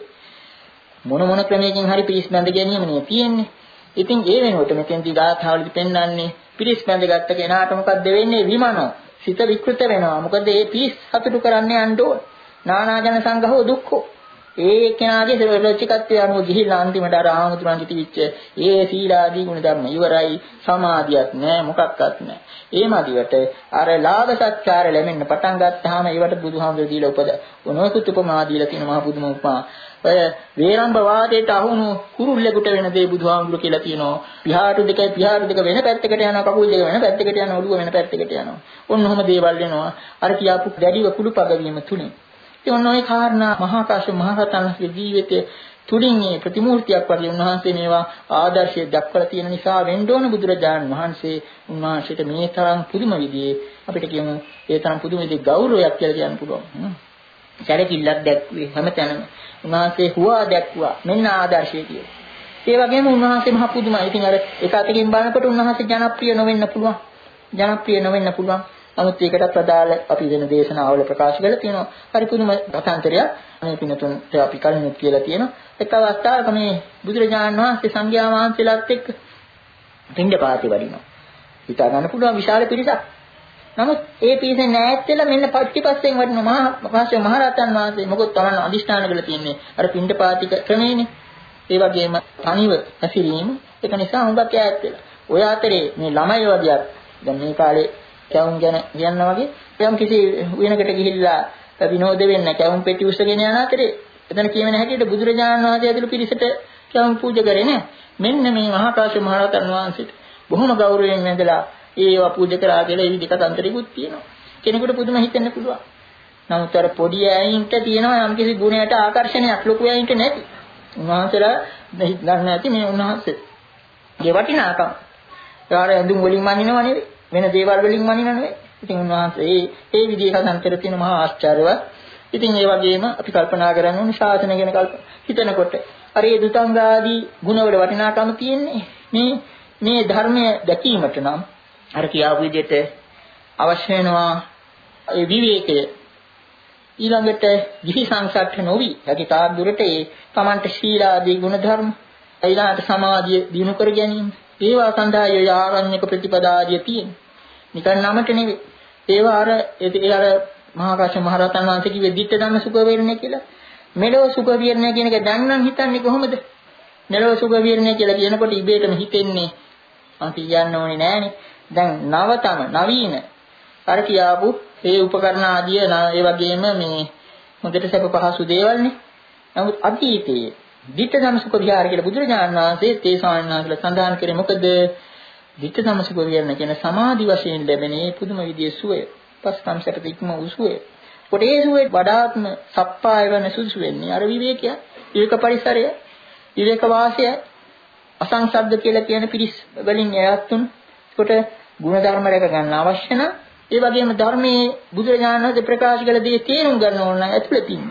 මොන මොන ක්‍රමයකින් හරි පිරිස් බඳ ගැනීම නේ තියෙන්නේ. ඉතින් ඒ වෙනුවට මෙතෙන්දී ගාථාවලදී පෙන්වන්නේ පිරිස් බඳගත්ත කෙනාට මොකක්ද වෙන්නේ? විමනෝ සිත විකෘත වෙනවා. මොකද ඒ පිරිස් සතුටු කරන්න යන්න ඕන. නානා ජන සංඝෝ දුක්ඛෝ. ඒ කෙනාගේ සර්වලෝචිකත්වය අනුව ගිහිල්ලා අන්තිමට අර ආමුතුරන්ගේ තිබිච්ච ඒ සීලාදී ගුණ ධර්ම ඉවරයි. සමාධියක් නැහැ, මොකක්වත් නැහැ. ඒ මදිවට අර ලාභ සත්කාර ලැබෙන්න පටන් ගත්තාම ඒවට බුදුහාමුදුරු දීලා උපද මොනකුත් උපමා දීලා තියෙන මහ බුදුම උපමා. ඔය වේරම්බ වාදයට අහුණු කුරුල්ලෙකුට වෙන දේ බුදුහාමුදුරු කියලා තියෙනවා. පිහාටු දෙකයි පිහාටු දෙක වෙන පැත්තකට යනවා, කකුල් දෙක වෙන පැත්තකට යනවා, ඔළුව වෙන පැත්තකට යනවා. ඔන්න ඔහම දේවල් වෙනවා. අර කියාපු දැඩිව කුළුපග වීම තුලින්. ඒ ඔන්න ඔය කාරණා මහා කාශ්‍යප මහ රහතන් වහන්සේගේ ජීවිතයේ තුලින් මේ ප්‍රතිමූර්තියක් වගේ උන්වහන්සේ මේවා ආදර්ශය දක්වලා තියෙන නිසා වෙන්න ඕන බුදුරජාණන් වහන්සේ උන්වහන්සේට මේ තරම් පුදුම විදිහේ අපිට කියමු ඒ තරම් පුදුම විදිහේ ගෞරවයක් කියලා කියන්න පුළුවන්. සැලකිල්ලක් දැක්ුවේ හැමතැනම. උන්වහන්සේ හුවා දැක්ුවා මෙන්න ආදර්ශය කියලා. ඒ වගේම උන්වහන්සේ මහ පුදුමයි. ඉතින් අර එක අතකින් බලනකොට උන්වහන්සේ ජනප්‍රිය නොවෙන්න පුළුවන්. ජනප්‍රිය නොවෙන්න පුළුවන්. නමුත් ඒකටත් අදාළ අපි වෙන දේශනාවල ප්‍රකාශ කරලා තියෙනවා. හරි පුදුම කතාන්තරයක්. මේ පිනතුන්ට අපි කලිනුත් කියලා තියෙනවා. එක් අවස්ථාවක මේ බුදුරජාණන් වහන්සේ සංඝයා වහන්සේලාත් එක්ක පින්ඩපාතේ වඩිනවා. හිතා ගන්න පුළුවන් විශාල පිරිසක්. නමුත් ඒ පිරිසේ නැයත් වෙලා මෙන්න පස්තිපස්සෙන් වඩින මහා කාශ්‍යප මහ රහතන් වහන්සේ මොකද තමන් අදිෂ්ඨාන කරලා තියන්නේ අර පින්ඩපාතික ක්‍රමේනේ. ඒ වගේම තනිව හැසිරීම. ඒක නිසා හුඟක් ඈත් වෙලා. ඔය අතරේ මේ ළමයි වගේක් දැන් මේ කාලේ කැවුම් ගැන කියනවා වගේ යම් කිසි වෙනකට ගිහිල්ලා විනෝද වෙන්න කැවුම් පෙට්ටි උස්සගෙන යන අතරේ එතන කියවෙන හැටියට බුදුරජාණන් වහන්සේ ඇතුළු පිරිසට කැවුම් පූජා කරේ නේ. මෙන්න මේ මහා කාශ්‍යප මහ රහතන් වහන්සේට බොහොම ගෞරවයෙන් වැඳලා ඒවා පූජා කරා කියලා ඒ විදිහට කතන්දරෙකුත් තියෙනවා. කෙනෙකුට පුදුම හිතෙන්න පුළුවන්. නමුත් අර පොඩි ඇයින්ට තියෙනවා යම් කිසි ගුණයට ආකර්ෂණයක් ලොකු ඇයින්ට නැති. උන්වහන්සේලා දන්නේ නැති මේ උන්වහන්සේ. ඒ වටිනාකම. ඒවාර ඇඳුම් වලින් මනිනව නෙවෙයි. වෙන දේවල් වලින් මනිනව නෙවෙයි. ඉතින් උන්වහන්සේ ඒ ඒ විදිහේ කතන්දර තියෙන මහා ආශ්චර්යවත්. ඉතින් ඒ වගේම අපි කල්පනා කරන්න ඕනේ ශාසනය ගැන කල්ප හිතනකොට අර ඒ දුතංගාදී ගුණවල වටිනාකම තියෙන්නේ මේ මේ ධර්මය දැකීමට නම් අර කියාපු විදිහට අවශ්‍ය වෙනවා ඒ විවේකය. ඊළඟට ගිහි සංසට්ඨ නොවි යකි තාක් දුරට ඒ තමන්ට ශීලාදී ගුණ ධර්ම ඊළඟට සමාධිය දිනු කර ගැනීම ඒවා සඳහා යෝය ආරණ්‍යක ප්‍රතිපදාදිය තියෙන. නිකන් නමට නෙවෙයි. ඒවා අර ඒ අර මහා කාශ්‍යප මහ රහතන් වහන්සේ කිව්වේ ditta ධම්ම සුඛ වේරණය කියලා. මෙලොව සුඛ වේරණය කියන එක දැන් නම් හිතන්නේ කොහොමද? මෙලොව සුඛ වේරණය කියලා කියනකොට ඉබේටම හිතෙන්නේ අපි කියන්න ඕනේ නෑනේ. දැන් නවතම නවීන අර කියාපු ඒ උපකරණ ආදිය ඒ වගේම මේ හොඳට සැප පහසු දේවල්නේ. නමුත් අතීතයේ ditta ධම්ම සුඛ විහාර කියලා බුදුරජාණන් වහන්සේ තේ ස්වාමීන් වහන්සේලා සඳහන් කරේ මොකද? ditta ධම්ම සුඛ විහරණ කියන සමාධි වශයෙන් ලැබෙන මේ පුදුම විදියේ සුවය. පස්කම් සැප ඉක්ම උසුවේ. කොටේ සුවේ වඩාත්ම සප්පාය වෙන සුසු වෙන්නේ අර විවේකය, විවේක පරිසරය, විවේක වාසය, අසංසබ්ද කියලා කියන පිරිස් වලින් එයත්තුන් කොට ගුණ ධර්ම රැක ගන්න අවශ්‍ය නම් ඒ වගේම ධර්මයේ බුදුරජාණන් වහන්සේ ප්‍රකාශ කළ දේ තේරුම් ගන්න ඕන නම් ඇතුළතින්ම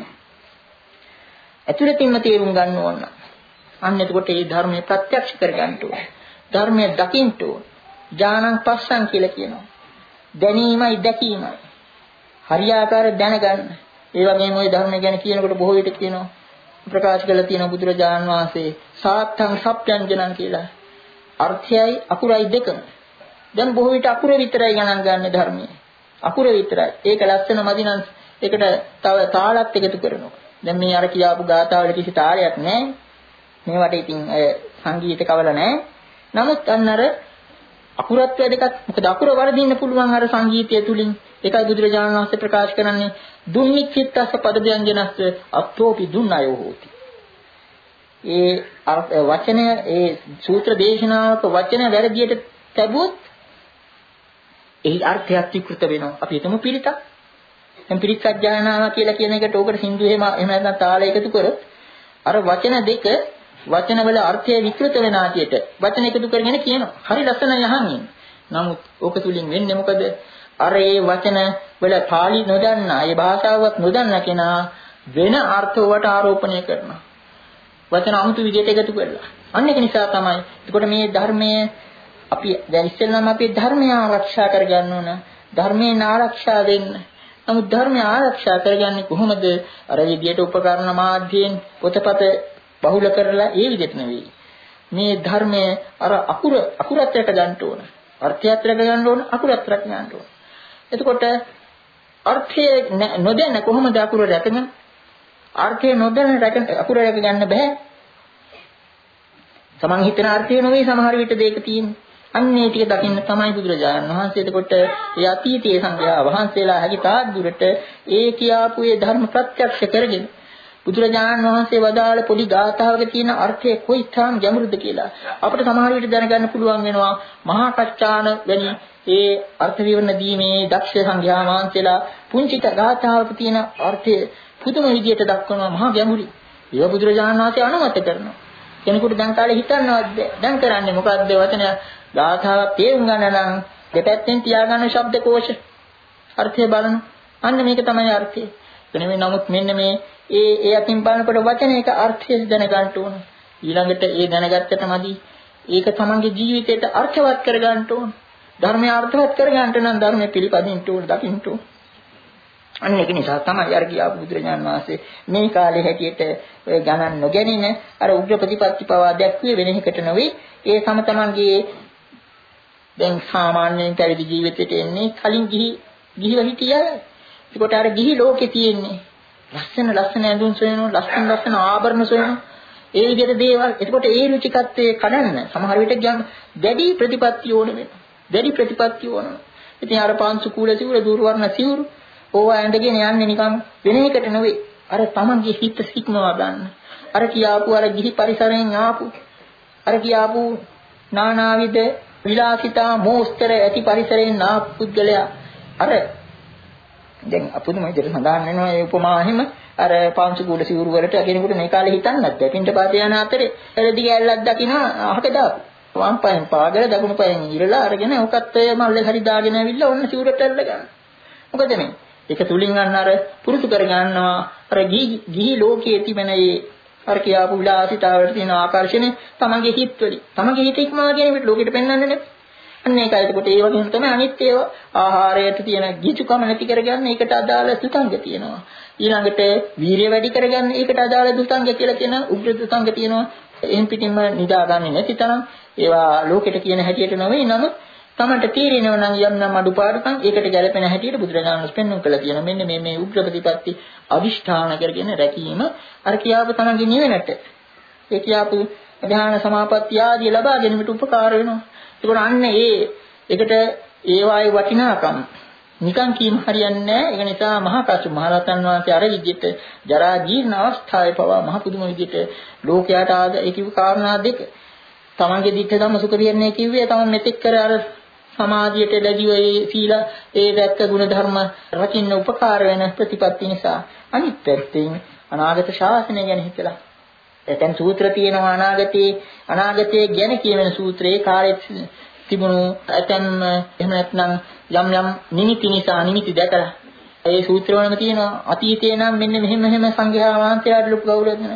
ඇතුළතින්ම තේරුම් ගන්න ඕන. අන්න එතකොට මේ ධර්මයේ ප්‍රත්‍යක්ෂ කර ගන්න ඕන. ධර්මයේ දකින්න ඕන. ඥානං පස්සං කියලා කියනවා. දැනීමයි දැකීමයි. හරියාකාර දැනගන්න. ඒ වගේම ওই ධර්ම ගැන කියනකොට බොහෝ විට කියනවා ප්‍රකාශ කළ තියෙන බුදුරජාණන් වහන්සේ සාත්තං සප්ප්‍යංජනං කියලා. අර්ථයයි අකුරයි දෙකම. දැන් බොහෝ විට අකුර විතරයි ගණන් ගන්න ධර්මයේ. අකුර විතරයි. ඒක ලස්සන මදි නම් ඒකට තව තාලත් එකතු කරනවා. දැන් මේ අර කියාපු ගාථාවල කිසි තාලයක් නැහැ. මේවට ඉතින් සංගීත කවල නැහැ. නමුත් අන්න අර අකුරත් වැඩකත් මොකද අකුර වර්ධින්න පුළුවන් අර සංගීතය තුලින්. ඒකයි බුදුරජාණන් වහන්සේ ප්‍රකාශ කරන්නේ දුන්නිච්චිත්තස්ස පදව්‍යංජනස්ස අත්තෝපි දුන්නයෝ හෝති. ඒ වචනය ඒ සූත්‍ර දේශනාවක වචන වැරදියට ලැබුවොත් එහි අර්ථයක් විකෘත වෙනවා. අපි හිතමු පිරිතක්. දැන් පිරිත් සජ්ජායනාව කියලා කියන එකට ඕකට සින්දු එහෙම එහෙම නැත්නම් තාල එකතු කරොත් අර වචන දෙක වචන වල අර්ථය විකෘත වෙන ආදියට වචන එකතු කරගෙන කියනවා. හරි ලස්සනයි අහන්නේ. නමුත් ඕක තුලින් වෙන්නේ මොකද? අර ඒ වචන වල පාලි නොදන්නා, ඒ භාෂාවක් නොදන්නා කෙනා වෙන අර්ථ වලට ආරෝපණය කරනවා. වචන අමුතු විදිහට එකතු කරලා. අන්න ඒක නිසා තමයි. එතකොට මේ ධර්මයේ අපි දැන් ඉස්සෙල්ලාම අපි ධර්මය ආරක්ෂා කරගන්න ඕන. ධර්මයෙන් ආරක්ෂා වෙන්න. නමුත් ධර්මය ආරක්ෂා කරගන්නේ කොහොමද? අර විදියට උපකරණ මාධ්‍යයෙන් පොතපත බහුල කරලා ඒ විදිහට නෙවෙයි. මේ ධර්මය අර අකුර අකුරත් රැක ගන්න ඕන. අර්ථයත් රැක ගන්න ඕන, අකුරත් රැක ගන්න ඕන. එතකොට අර්ථය නොදැන කොහොමද අකුර රැකගන්නේ? අර්ථය නොදැන රැක අකුර රැක ගන්න බෑ. සමන් හිතන අර්ථය නෙවෙයි සමහර විට දෙයක තියෙන්නේ. අන්නේ ටික දකින්න තමයි බුදුරජාණන් වහන්සේ එතකොට ඒ අතීතයේ සංඝයා වහන්සේලා හැකි තාක් දුරට ඒ කියාපු ඒ ධර්ම ප්‍රත්‍යක්ෂ කරගෙන බුදුරජාණන් වහන්සේ වදාළ පොඩි ගාථාවක තියෙන අර්ථය කොයි තරම් ගැඹුරුද කියලා අපිට සමහර විට දැනගන්න පුළුවන් වෙනවා. මහා කච්චාන වැනි ඒ අර්ථ විවරණ දීමේ දක්ෂ සංඝයා වහන්සේලා පුංචි ගාථාවක තියෙන අර්ථය පුදුම විදියට දක්වනවා මහා ගැඹුරි. ඒව බුදුරජාණන් වහන්සේ අනුමත කරනවා. කෙනෙකුට දැන් කාලේ හිතන්නවත් දැන් කරන්නේ මොකද්ද වචන ගාථාවක් තේරුම් ගන්න නම් දෙපැත්තෙන් තියාගන්න ශබ්දකෝෂ අර්ථය බලන. අන්න මේක තමයි අර්ථය. එනේ නමුත් මෙන්න මේ ඒ ඒ අතින් බලනකොට වචනයක අර්ථය දැනගන්න ඕන. ඊළඟට ඒ දැනගත්තට මදි ඒක තමන්ගේ ජීවිතයට අර්ථවත් කරගන්න ඕන. ධර්මය අර්ථවත් කරගන්න නම් ධර්මය පිළිපදින්න ඕන, දකින්න ඕන. අන්න ඒක නිසා තමයි අර කියාපු බුදුරජාණන් වහන්සේ මේ කාලේ හැටියට ඔය ගණන් නොගැනින අර උග්‍ර ප්‍රතිපත්ති පවා දැක්ුවේ වෙන එකකට නෙවෙයි. ඒ තම තමන්ගේ දැන් සාමාන්‍යයෙන් පැවිදි ජීවිතයට එන්නේ කලින් ගිහි ගිහිව හිටියා. ඒකට අර ගිහි ලෝකේ තියෙන්නේ ලස්සන ලස්සන ඇඳුම් සොයනවා, ලස්සන ලස්සන ආභරණ සොයනවා. ඒ විදිහට දේවල්. එතකොට ඒ රුචිකත්වයේ කඩන්න සමහර විට ගියම දැඩි ප්‍රතිපත්ති ඕන වෙනවා. දැඩි ප්‍රතිපත්ති ඕන. ඉතින් අර පාංශු කූල සිවුර, දුර්වර්ණ සිවුරු ඕවා ඇඳගෙන යන්නේ නිකන් වෙන එකට නෙවෙයි. අර තමන්ගේ හිත සික්මවා ගන්න. අර කියාපු අර ගිහි පරිසරයෙන් ආපු අර කියාපු නානාවිද විලාසිතා මෝස්තර ඇති පරිසරයෙන් ආපු පුද්ගලයා අර දැන් අපුදුම විදිහට සඳහන් වෙනවා ඒ උපමා එහෙම අර පාංශු කූල සිවුරු වලට කෙනෙකුට මේ කාලේ හිතන්නත් බැහැ. පින්ට පාත යන අතරේ එළදි ගැල්ලක් දකින්න අහක දාපු. වම් පයෙන් පාගල දකුණු පයෙන් ඉරලා අරගෙන ඔකත් ඒ මල්ලේ හරි දාගෙන ඇවිල්ලා ඔන්න සිවුරට ඇල්ල ගන්න. මොකද මේ ඒක තුලින් ගන්න අර පුරුදු කර ගන්නවා අර ගිහි ගිහි ලෝකයේ තිබෙන ඒ අර කියාපු විලාසිතාවලට තියෙන ආකර්ෂණය තමන්ගේ හිත වලින් තමන්ගේ හිත ඉක්මවා ගැනීම ලෝකෙට පෙන්වන්නේ නැහැ. අන්න ඒකයි. ඒකට ඒ වගේම තමයි අනිත් ඒවා ආහාරයට තියෙන ගිජුකම නැති කරගන්න ඒකට අදාළ දුතංග තියෙනවා. ඊළඟට වීරිය වැඩි කරගන්න ඒකට අදාළ දුතංග කියලා කියන උග්‍ර දුතංග තියෙනවා. එහෙන් පිටින්ම නිදාගන්නේ නැති තරම් ඒවා ලෝකෙට කියන හැටියට නෙවෙයි. නමුත් තමන්ට තීරණව නම් යම් නම් අඩුපාඩුකම් ඒකට ගැලපෙන හැටියට බුදුරජාණන් වහන්සේ පෙන්වන්න කළා තියෙනවා. මෙන්න මේ මේ උග්‍ර ප්‍රතිපatti අදිෂ්ඨාන කරගෙන රැකීම අර කියාපු තමන්ගේ නිවෙනට ඒ කියාපු ධ්‍යාන සමාපatti ආදී ලබා ගැනීමට උපකාර වෙනවා. ඒකෝර අන්න ඒ ඒකට ඒවායේ වටිනාකම් නිකන් කීම හරියන්නේ නැහැ. ඒක නිසා මහා කාශ්‍යප මහ රහතන් වහන්සේ අර විදිහට ජරා ජීර්ණ අවස්ථාවේ පවා මහ පුදුම විදිහට ලෝකයට ආද ඒ කිව්ව කාරණා දෙක තමන්ගේ දිට්ඨ ධම්ම සුඛ විහරණය කිව්වේ තමන් මෙතෙක් කර අර සමාධියට ලැබිව ඒ සීල ඒ දැක්ක ගුණ ධර්ම රකින්න උපකාර වෙන ප්‍රතිපත්ති නිසා. අනිත් පැත්තෙන් අනාගත ශාසනය ගැන හිතලා එතෙන් සූත්‍ර තියෙනවා අනාගතේ අනාගතයේ ගැන කියවෙන සූත්‍රයේ කාලෙත් තිබුණු එතෙන් එහෙම නැත්නම් යම් යම් නිමිති නිසා නිමිති දැකලා ඒ සූත්‍රවලම තියෙනවා අතීතේ නම් මෙන්න මෙහෙම මෙහෙම සංඝයා වහන්සේලාට ලොකු ගෞරවයක් දෙනවා.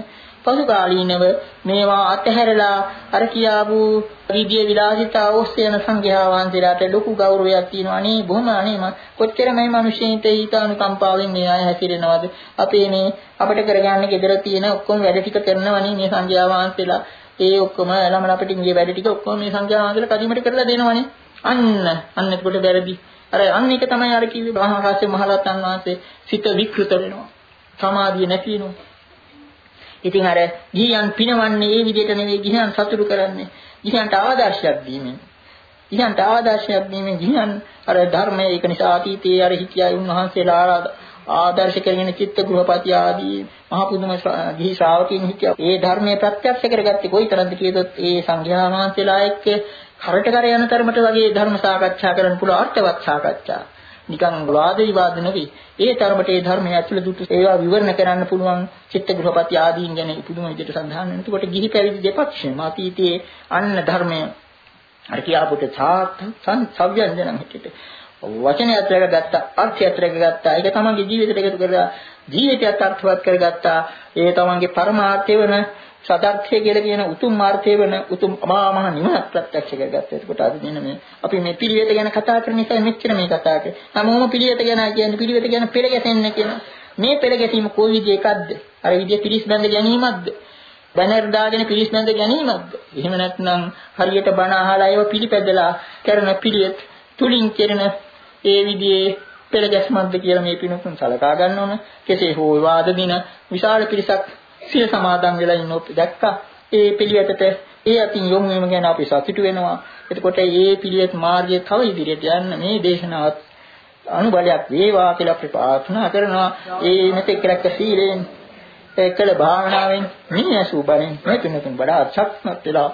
පසුකාලීනව මේවා අතහැරලා අර කියාපු විද්‍ය විලාසිතා ඔස්සේ යන සංඝයා වහන්සේලාට ලොකු ගෞරවයක් තියෙනවා. අනේ බොහොම අනේ මම කොච්චර මේ මිනිස්සුන්ට ඊතානුකම්පාවෙන් මේ අය හැසිරෙනවද? අපේ මේ අපිට කරගන්න gedara තියෙන ඔක්කොම වැඩ ටික කරනවනේ මේ සංඝයා වහන්සේලා. ඒ ඔක්කොම ළමන අපිට ඉන්නේ වැඩ ටික ඔක්කොම මේ සංඝයා වහන්සේලා කදිමට කරලා දෙනවනේ. අන්න අන්න එතකොට වැරදි. අර අන්න එක තමයි අර කිව්වේ මහා කාශ්‍යප මහ රහතන් වහන්සේ සිත විකෘත වෙනවා. සමාධිය නැති වෙනවා. ඉතින් අර ගිහියන් පිනවන්නේ ඒ විදිහට නෙවෙයි ගිහියන් සතුටු කරන්නේ. ගිහියන්ට ආදර්ශයක් දීමෙන්. ගිහියන්ට ආදර්ශයක් දීමෙන් ගිහියන් අර ධර්මයේ ඒක නිසා අතීතයේ අර හිතියයි උන්වහන්සේලා ආදර්ශ කරගෙන චිත්ත ගෘහපති ආදී මහ පුදුම ගිහි ශ්‍රාවකයන් හිතියා. ඒ ධර්මයේ ප්‍රත්‍යක්ෂ කරගත්තේ කොයිතරම්ද කියතොත් ඒ සංඝයා වහන්සේලා එක්ක කරට කර යන තරමට වගේ ධර්ම සාකච්ඡා කරන්න පුළුවන් අර්ථවත් සාකච්ඡා. නිකන් වාද විවාද නෙවෙයි. ඒ තරමට ඒ ධර්මයේ ඇතුළත දුටු ඒවා විවරණ කරන්න පුළුවන් චිත්ත ගෘහපති ආදීන් ගැන පුදුම විදිහට සඳහන් වෙනවා. එතකොට ගිහි පැවිදි දෙපක්ෂම අතීතයේ අන්න ධර්මය අර කියාපුට සාර්ථක සව්‍යංජනම් හිටිට වචනයත් රැකගත්තා, අර්ථයත් රැකගත්තා. ඒක තමන්ගේ ජීවිතයට එකතු කරලා ජීවිතයත් අර්ථවත් කරගත්තා. ඒ තමන්ගේ පරමාර්ථය වෙන සදාර්ථය කියලා කියන උතුම් මාර්ථය වෙන උතුම් අමාමහ නිවන ප්‍රත්‍යක්ෂ කරගත්තා. ඒකට අද දින මේ අපි මේ පිළිවෙත ගැන කතා කරන නිසා මෙච්චර මේ කතා කරේ. හැමෝම පිළිවෙත ගැන කියන්නේ පිළිවෙත ගැන පෙළ ගැසෙන්නේ කියන මේ පෙළ ගැසීම කොයි විදිහ එකක්ද? අර විදිහ පිළිස් බඳ ගැනීමක්ද? බැනර් දාගෙන පිළිස් බඳ ගැනීමක්ද? එහෙම නැත්නම් හරියට බණ අහලා ඒව පිළිපැදලා කරන පිළිවෙත් තුලින් කරන ඒ විදිහේ පෙළ ගැස්මක්ද කියලා මේ පිනුතුන් සලකා ගන්න ඕන. කෙසේ හෝ වාද දින විශාල පිරිසක් සිය සමාදන් වෙලා ඉන්නෝ දැක්කා. ඒ පිළිවෙතට ඒ අතින් යොමු වීම ගැන අපි සතුටු වෙනවා. එතකොට මේ පිළිවෙත් මාර්ගයේ තව ඉදිරියට යන්න මේ දේශනාවත් අනුබලයක් වේවා කියලා අපි ප්‍රාර්ථනා කරනවා. ඒ මෙතෙක් රැක සීලෙන් ඒකල භාවනාවෙන් මිනිසු බණෙන් මේ තුනකින් වඩා ශක්තිමත් වෙලා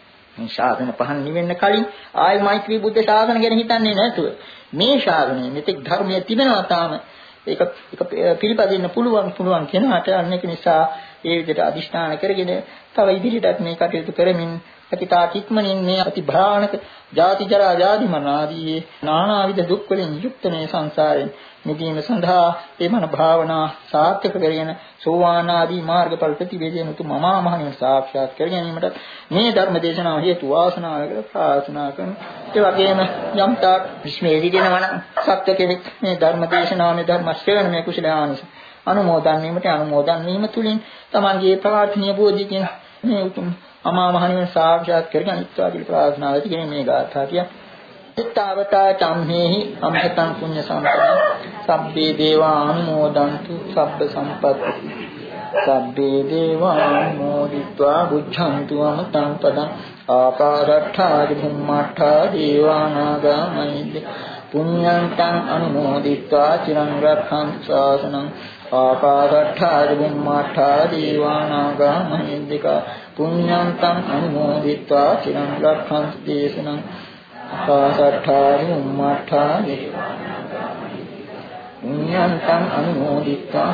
මේ ශාසන පහන් නිවෙන්න කලින් ආයි මෛත්‍රී බුද්ධ ශාසන ගැන හිතන්නේ නැතුව මේ ශාසනය මෙතෙක් ධර්මයේ තිබෙනවා තාම ඒක ඒක පිළිපදින්න පුළුවන් පුළුවන් කෙනාට අන්න ඒක නිසා ඒ විදිහට අදිෂ්ඨාන කරගෙන තව ඉදිරියටත් මේ කටයුතු කරමින් අතිතා කික්මනින් මේ අති භයානක ජාති ජරා ව්‍යාධි මරණ ආදී නානාවිද දුක් වලින් යුක්ත මේ සංසාරයෙන් මිදීම සඳහා ඒ මන භාවනා සාර්ථක කරගෙන සෝවාන් ආදී මාර්ගඵල ප්‍රතිවේදයෙන් උතුම් මමා මහ නිවන සාක්ෂාත් කර ගැනීමට මේ ධර්ම දේශනාව හේතු වාසනා වේවා ප්‍රාර්ථනා කරමු. ඒ වගේම යම් තාක් විශ්මේදීගෙනවන සත්‍ය කෙනෙක් මේ ධර්ම දේශනාව මේ ධර්ම ශ්‍රවණ මේ කුසලාංශ අනුමෝදන් වීමට අනුමෝදන් වීම තුලින් තමන්ගේ ප්‍රාර්ථනීය බෝධියකින් මේ උතුම් අමා මහ නිවන සාක්ෂාත් කරගනිත්වා කියලා ප්‍රාර්ථනා කරගෙන මේ ගාථා කිය. සිතාවතා චම්හෙහි අමතං පුඤ්ඤ සම්පදං සබ්බේ දේවා අනුමෝදන්තු සබ්බ සම්පත්ති සබ්බේ දේවා අනුමෝදිत्वा බුද්ධන්තු අමතං පදං ආකාරට්ඨා ධම්මට්ඨා දේවානාගා මහිද්ද පුඤ්ඤන්තං අනුමෝදිत्वा චිරං රක්ඛන්තු ශාසනං ආකාරට්ඨා ධම්මට්ඨා දේවානාගා මහිද්దిక පුඤ්ඤන්තං අනුමෝදිत्वा චිරං රක්ඛන්තු දේශනං ආකාශට්ඨා ධම්මට්ඨා පුඤ්ඤන්තං අනුමෝදිत्वा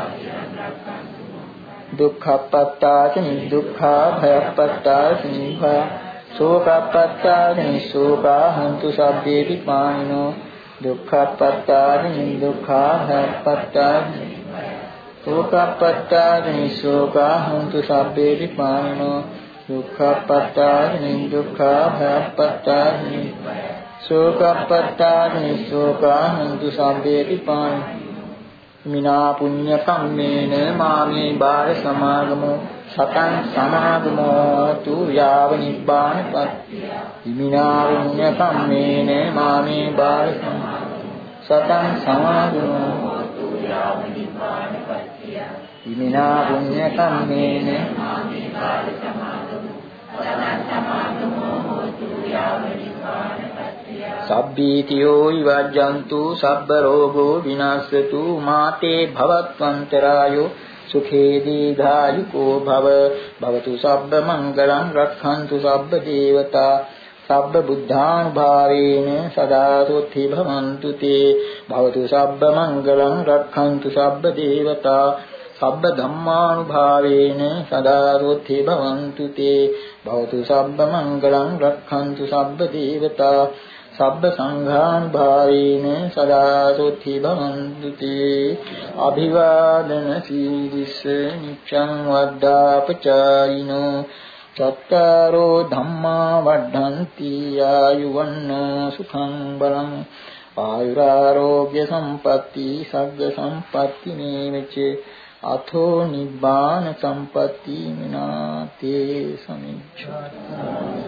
දුක්ඛප්පත්තාච නිදුක්ඛා භයප්පත්තාච නිභා සෝකප්පත්තාච නිසෝකා හන්තු සබ්බේ විපානිනෝ දුක්ඛප්පත්තාච නිදුක්ඛා භයප්පත්තාච සෝකප්පත්තාච නිසෝකා හන්තු සබ්බේ විපානිනෝ දුක්ඛප්පත්තාච නිදුක්ඛා භයප්පත්තාච සෝකප්පත්තාච නිසෝකා හන්තු සබ්බේ විපානිනෝ මිනා පුඤ්ඤ කම්මේන මාමේ බාල සමාගමෝ සතං සමාගමෝ තු යාව නිබ්බානපත් මිනා පුඤ්ඤ කම්මේන මාමේ බාල සතං සමාගමෝ තු යාව නිබ්බානපත් මිනා පුඤ්ඤ කම්මේන මාමේ බාල සමාගමෝ සතං සමාගමෝ තු යාව නිබ්බානපත් සබ්බීතියෝ විවජ්ජන්තු සබ්බ රෝගෝ විනාශතු මාතේ භවත්වන්තරායෝ සුඛේ දීඝායුකෝ භව භවතු සබ්බ මංගලං රක්ඛන්තු සබ්බ දේවතා සබ්බ බුද්ධානුභාවේන සදා සොත්ති භවන්තු තේ භවතු සබ්බ මංගලං රක්ඛන්තු සබ්බ දේවතා සබ්බ ධම්මානුභාවේන සදා සොත්ති භවන්තු තේ භවතු සබ්බ මංගලං රක්ඛන්තු සබ්බ දේවතා සබ්බ සංඝාන් භාවේන සදා සොත්ති භවන්තු තේ අභිවාදන සීලිස්ස නිච්ඡං වද්දාපචායිනෝ චත්තාරෝ ධම්මා වඩ්ඩන්ති ආයුවන්නෝ සුඛං බලං ආයුරාෝග්‍ය සම්පatti සග්ග සම්පatti මේවච අතෝ නිබ්බාන සම්පatti මිනාතේ සමිච්ඡාමි.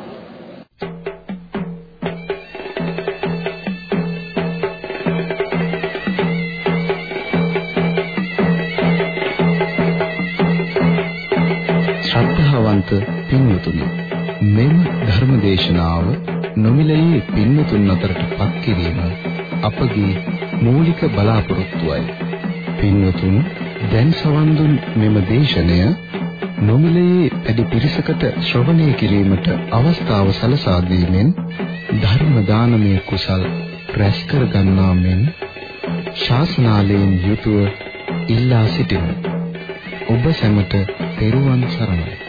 ශ්‍රද්ධාවන්ත පින්වතුනි, මෙම ධර්ම දේශනාව නොමිලයේ පින්වතුන් අතරට පත් කිරීම අපගේ මූලික බලාපොරොත්තුවයි. පින්වතුන් දැන් සවන් දුන් මෙම දේශනය නොමිලයේ වැඩි පිරිසකට ශ්‍රවණය කිරීමට අවස්ථාව සලසා දීමෙන් ධර්ම දානමය කුසල් රැස් කර ගන්නා මෙන් ශාසනාලයෙන් යුතුව ඉල්ලා සිටිමු. ඔබ සැමට තෙරුවන් සරණයි.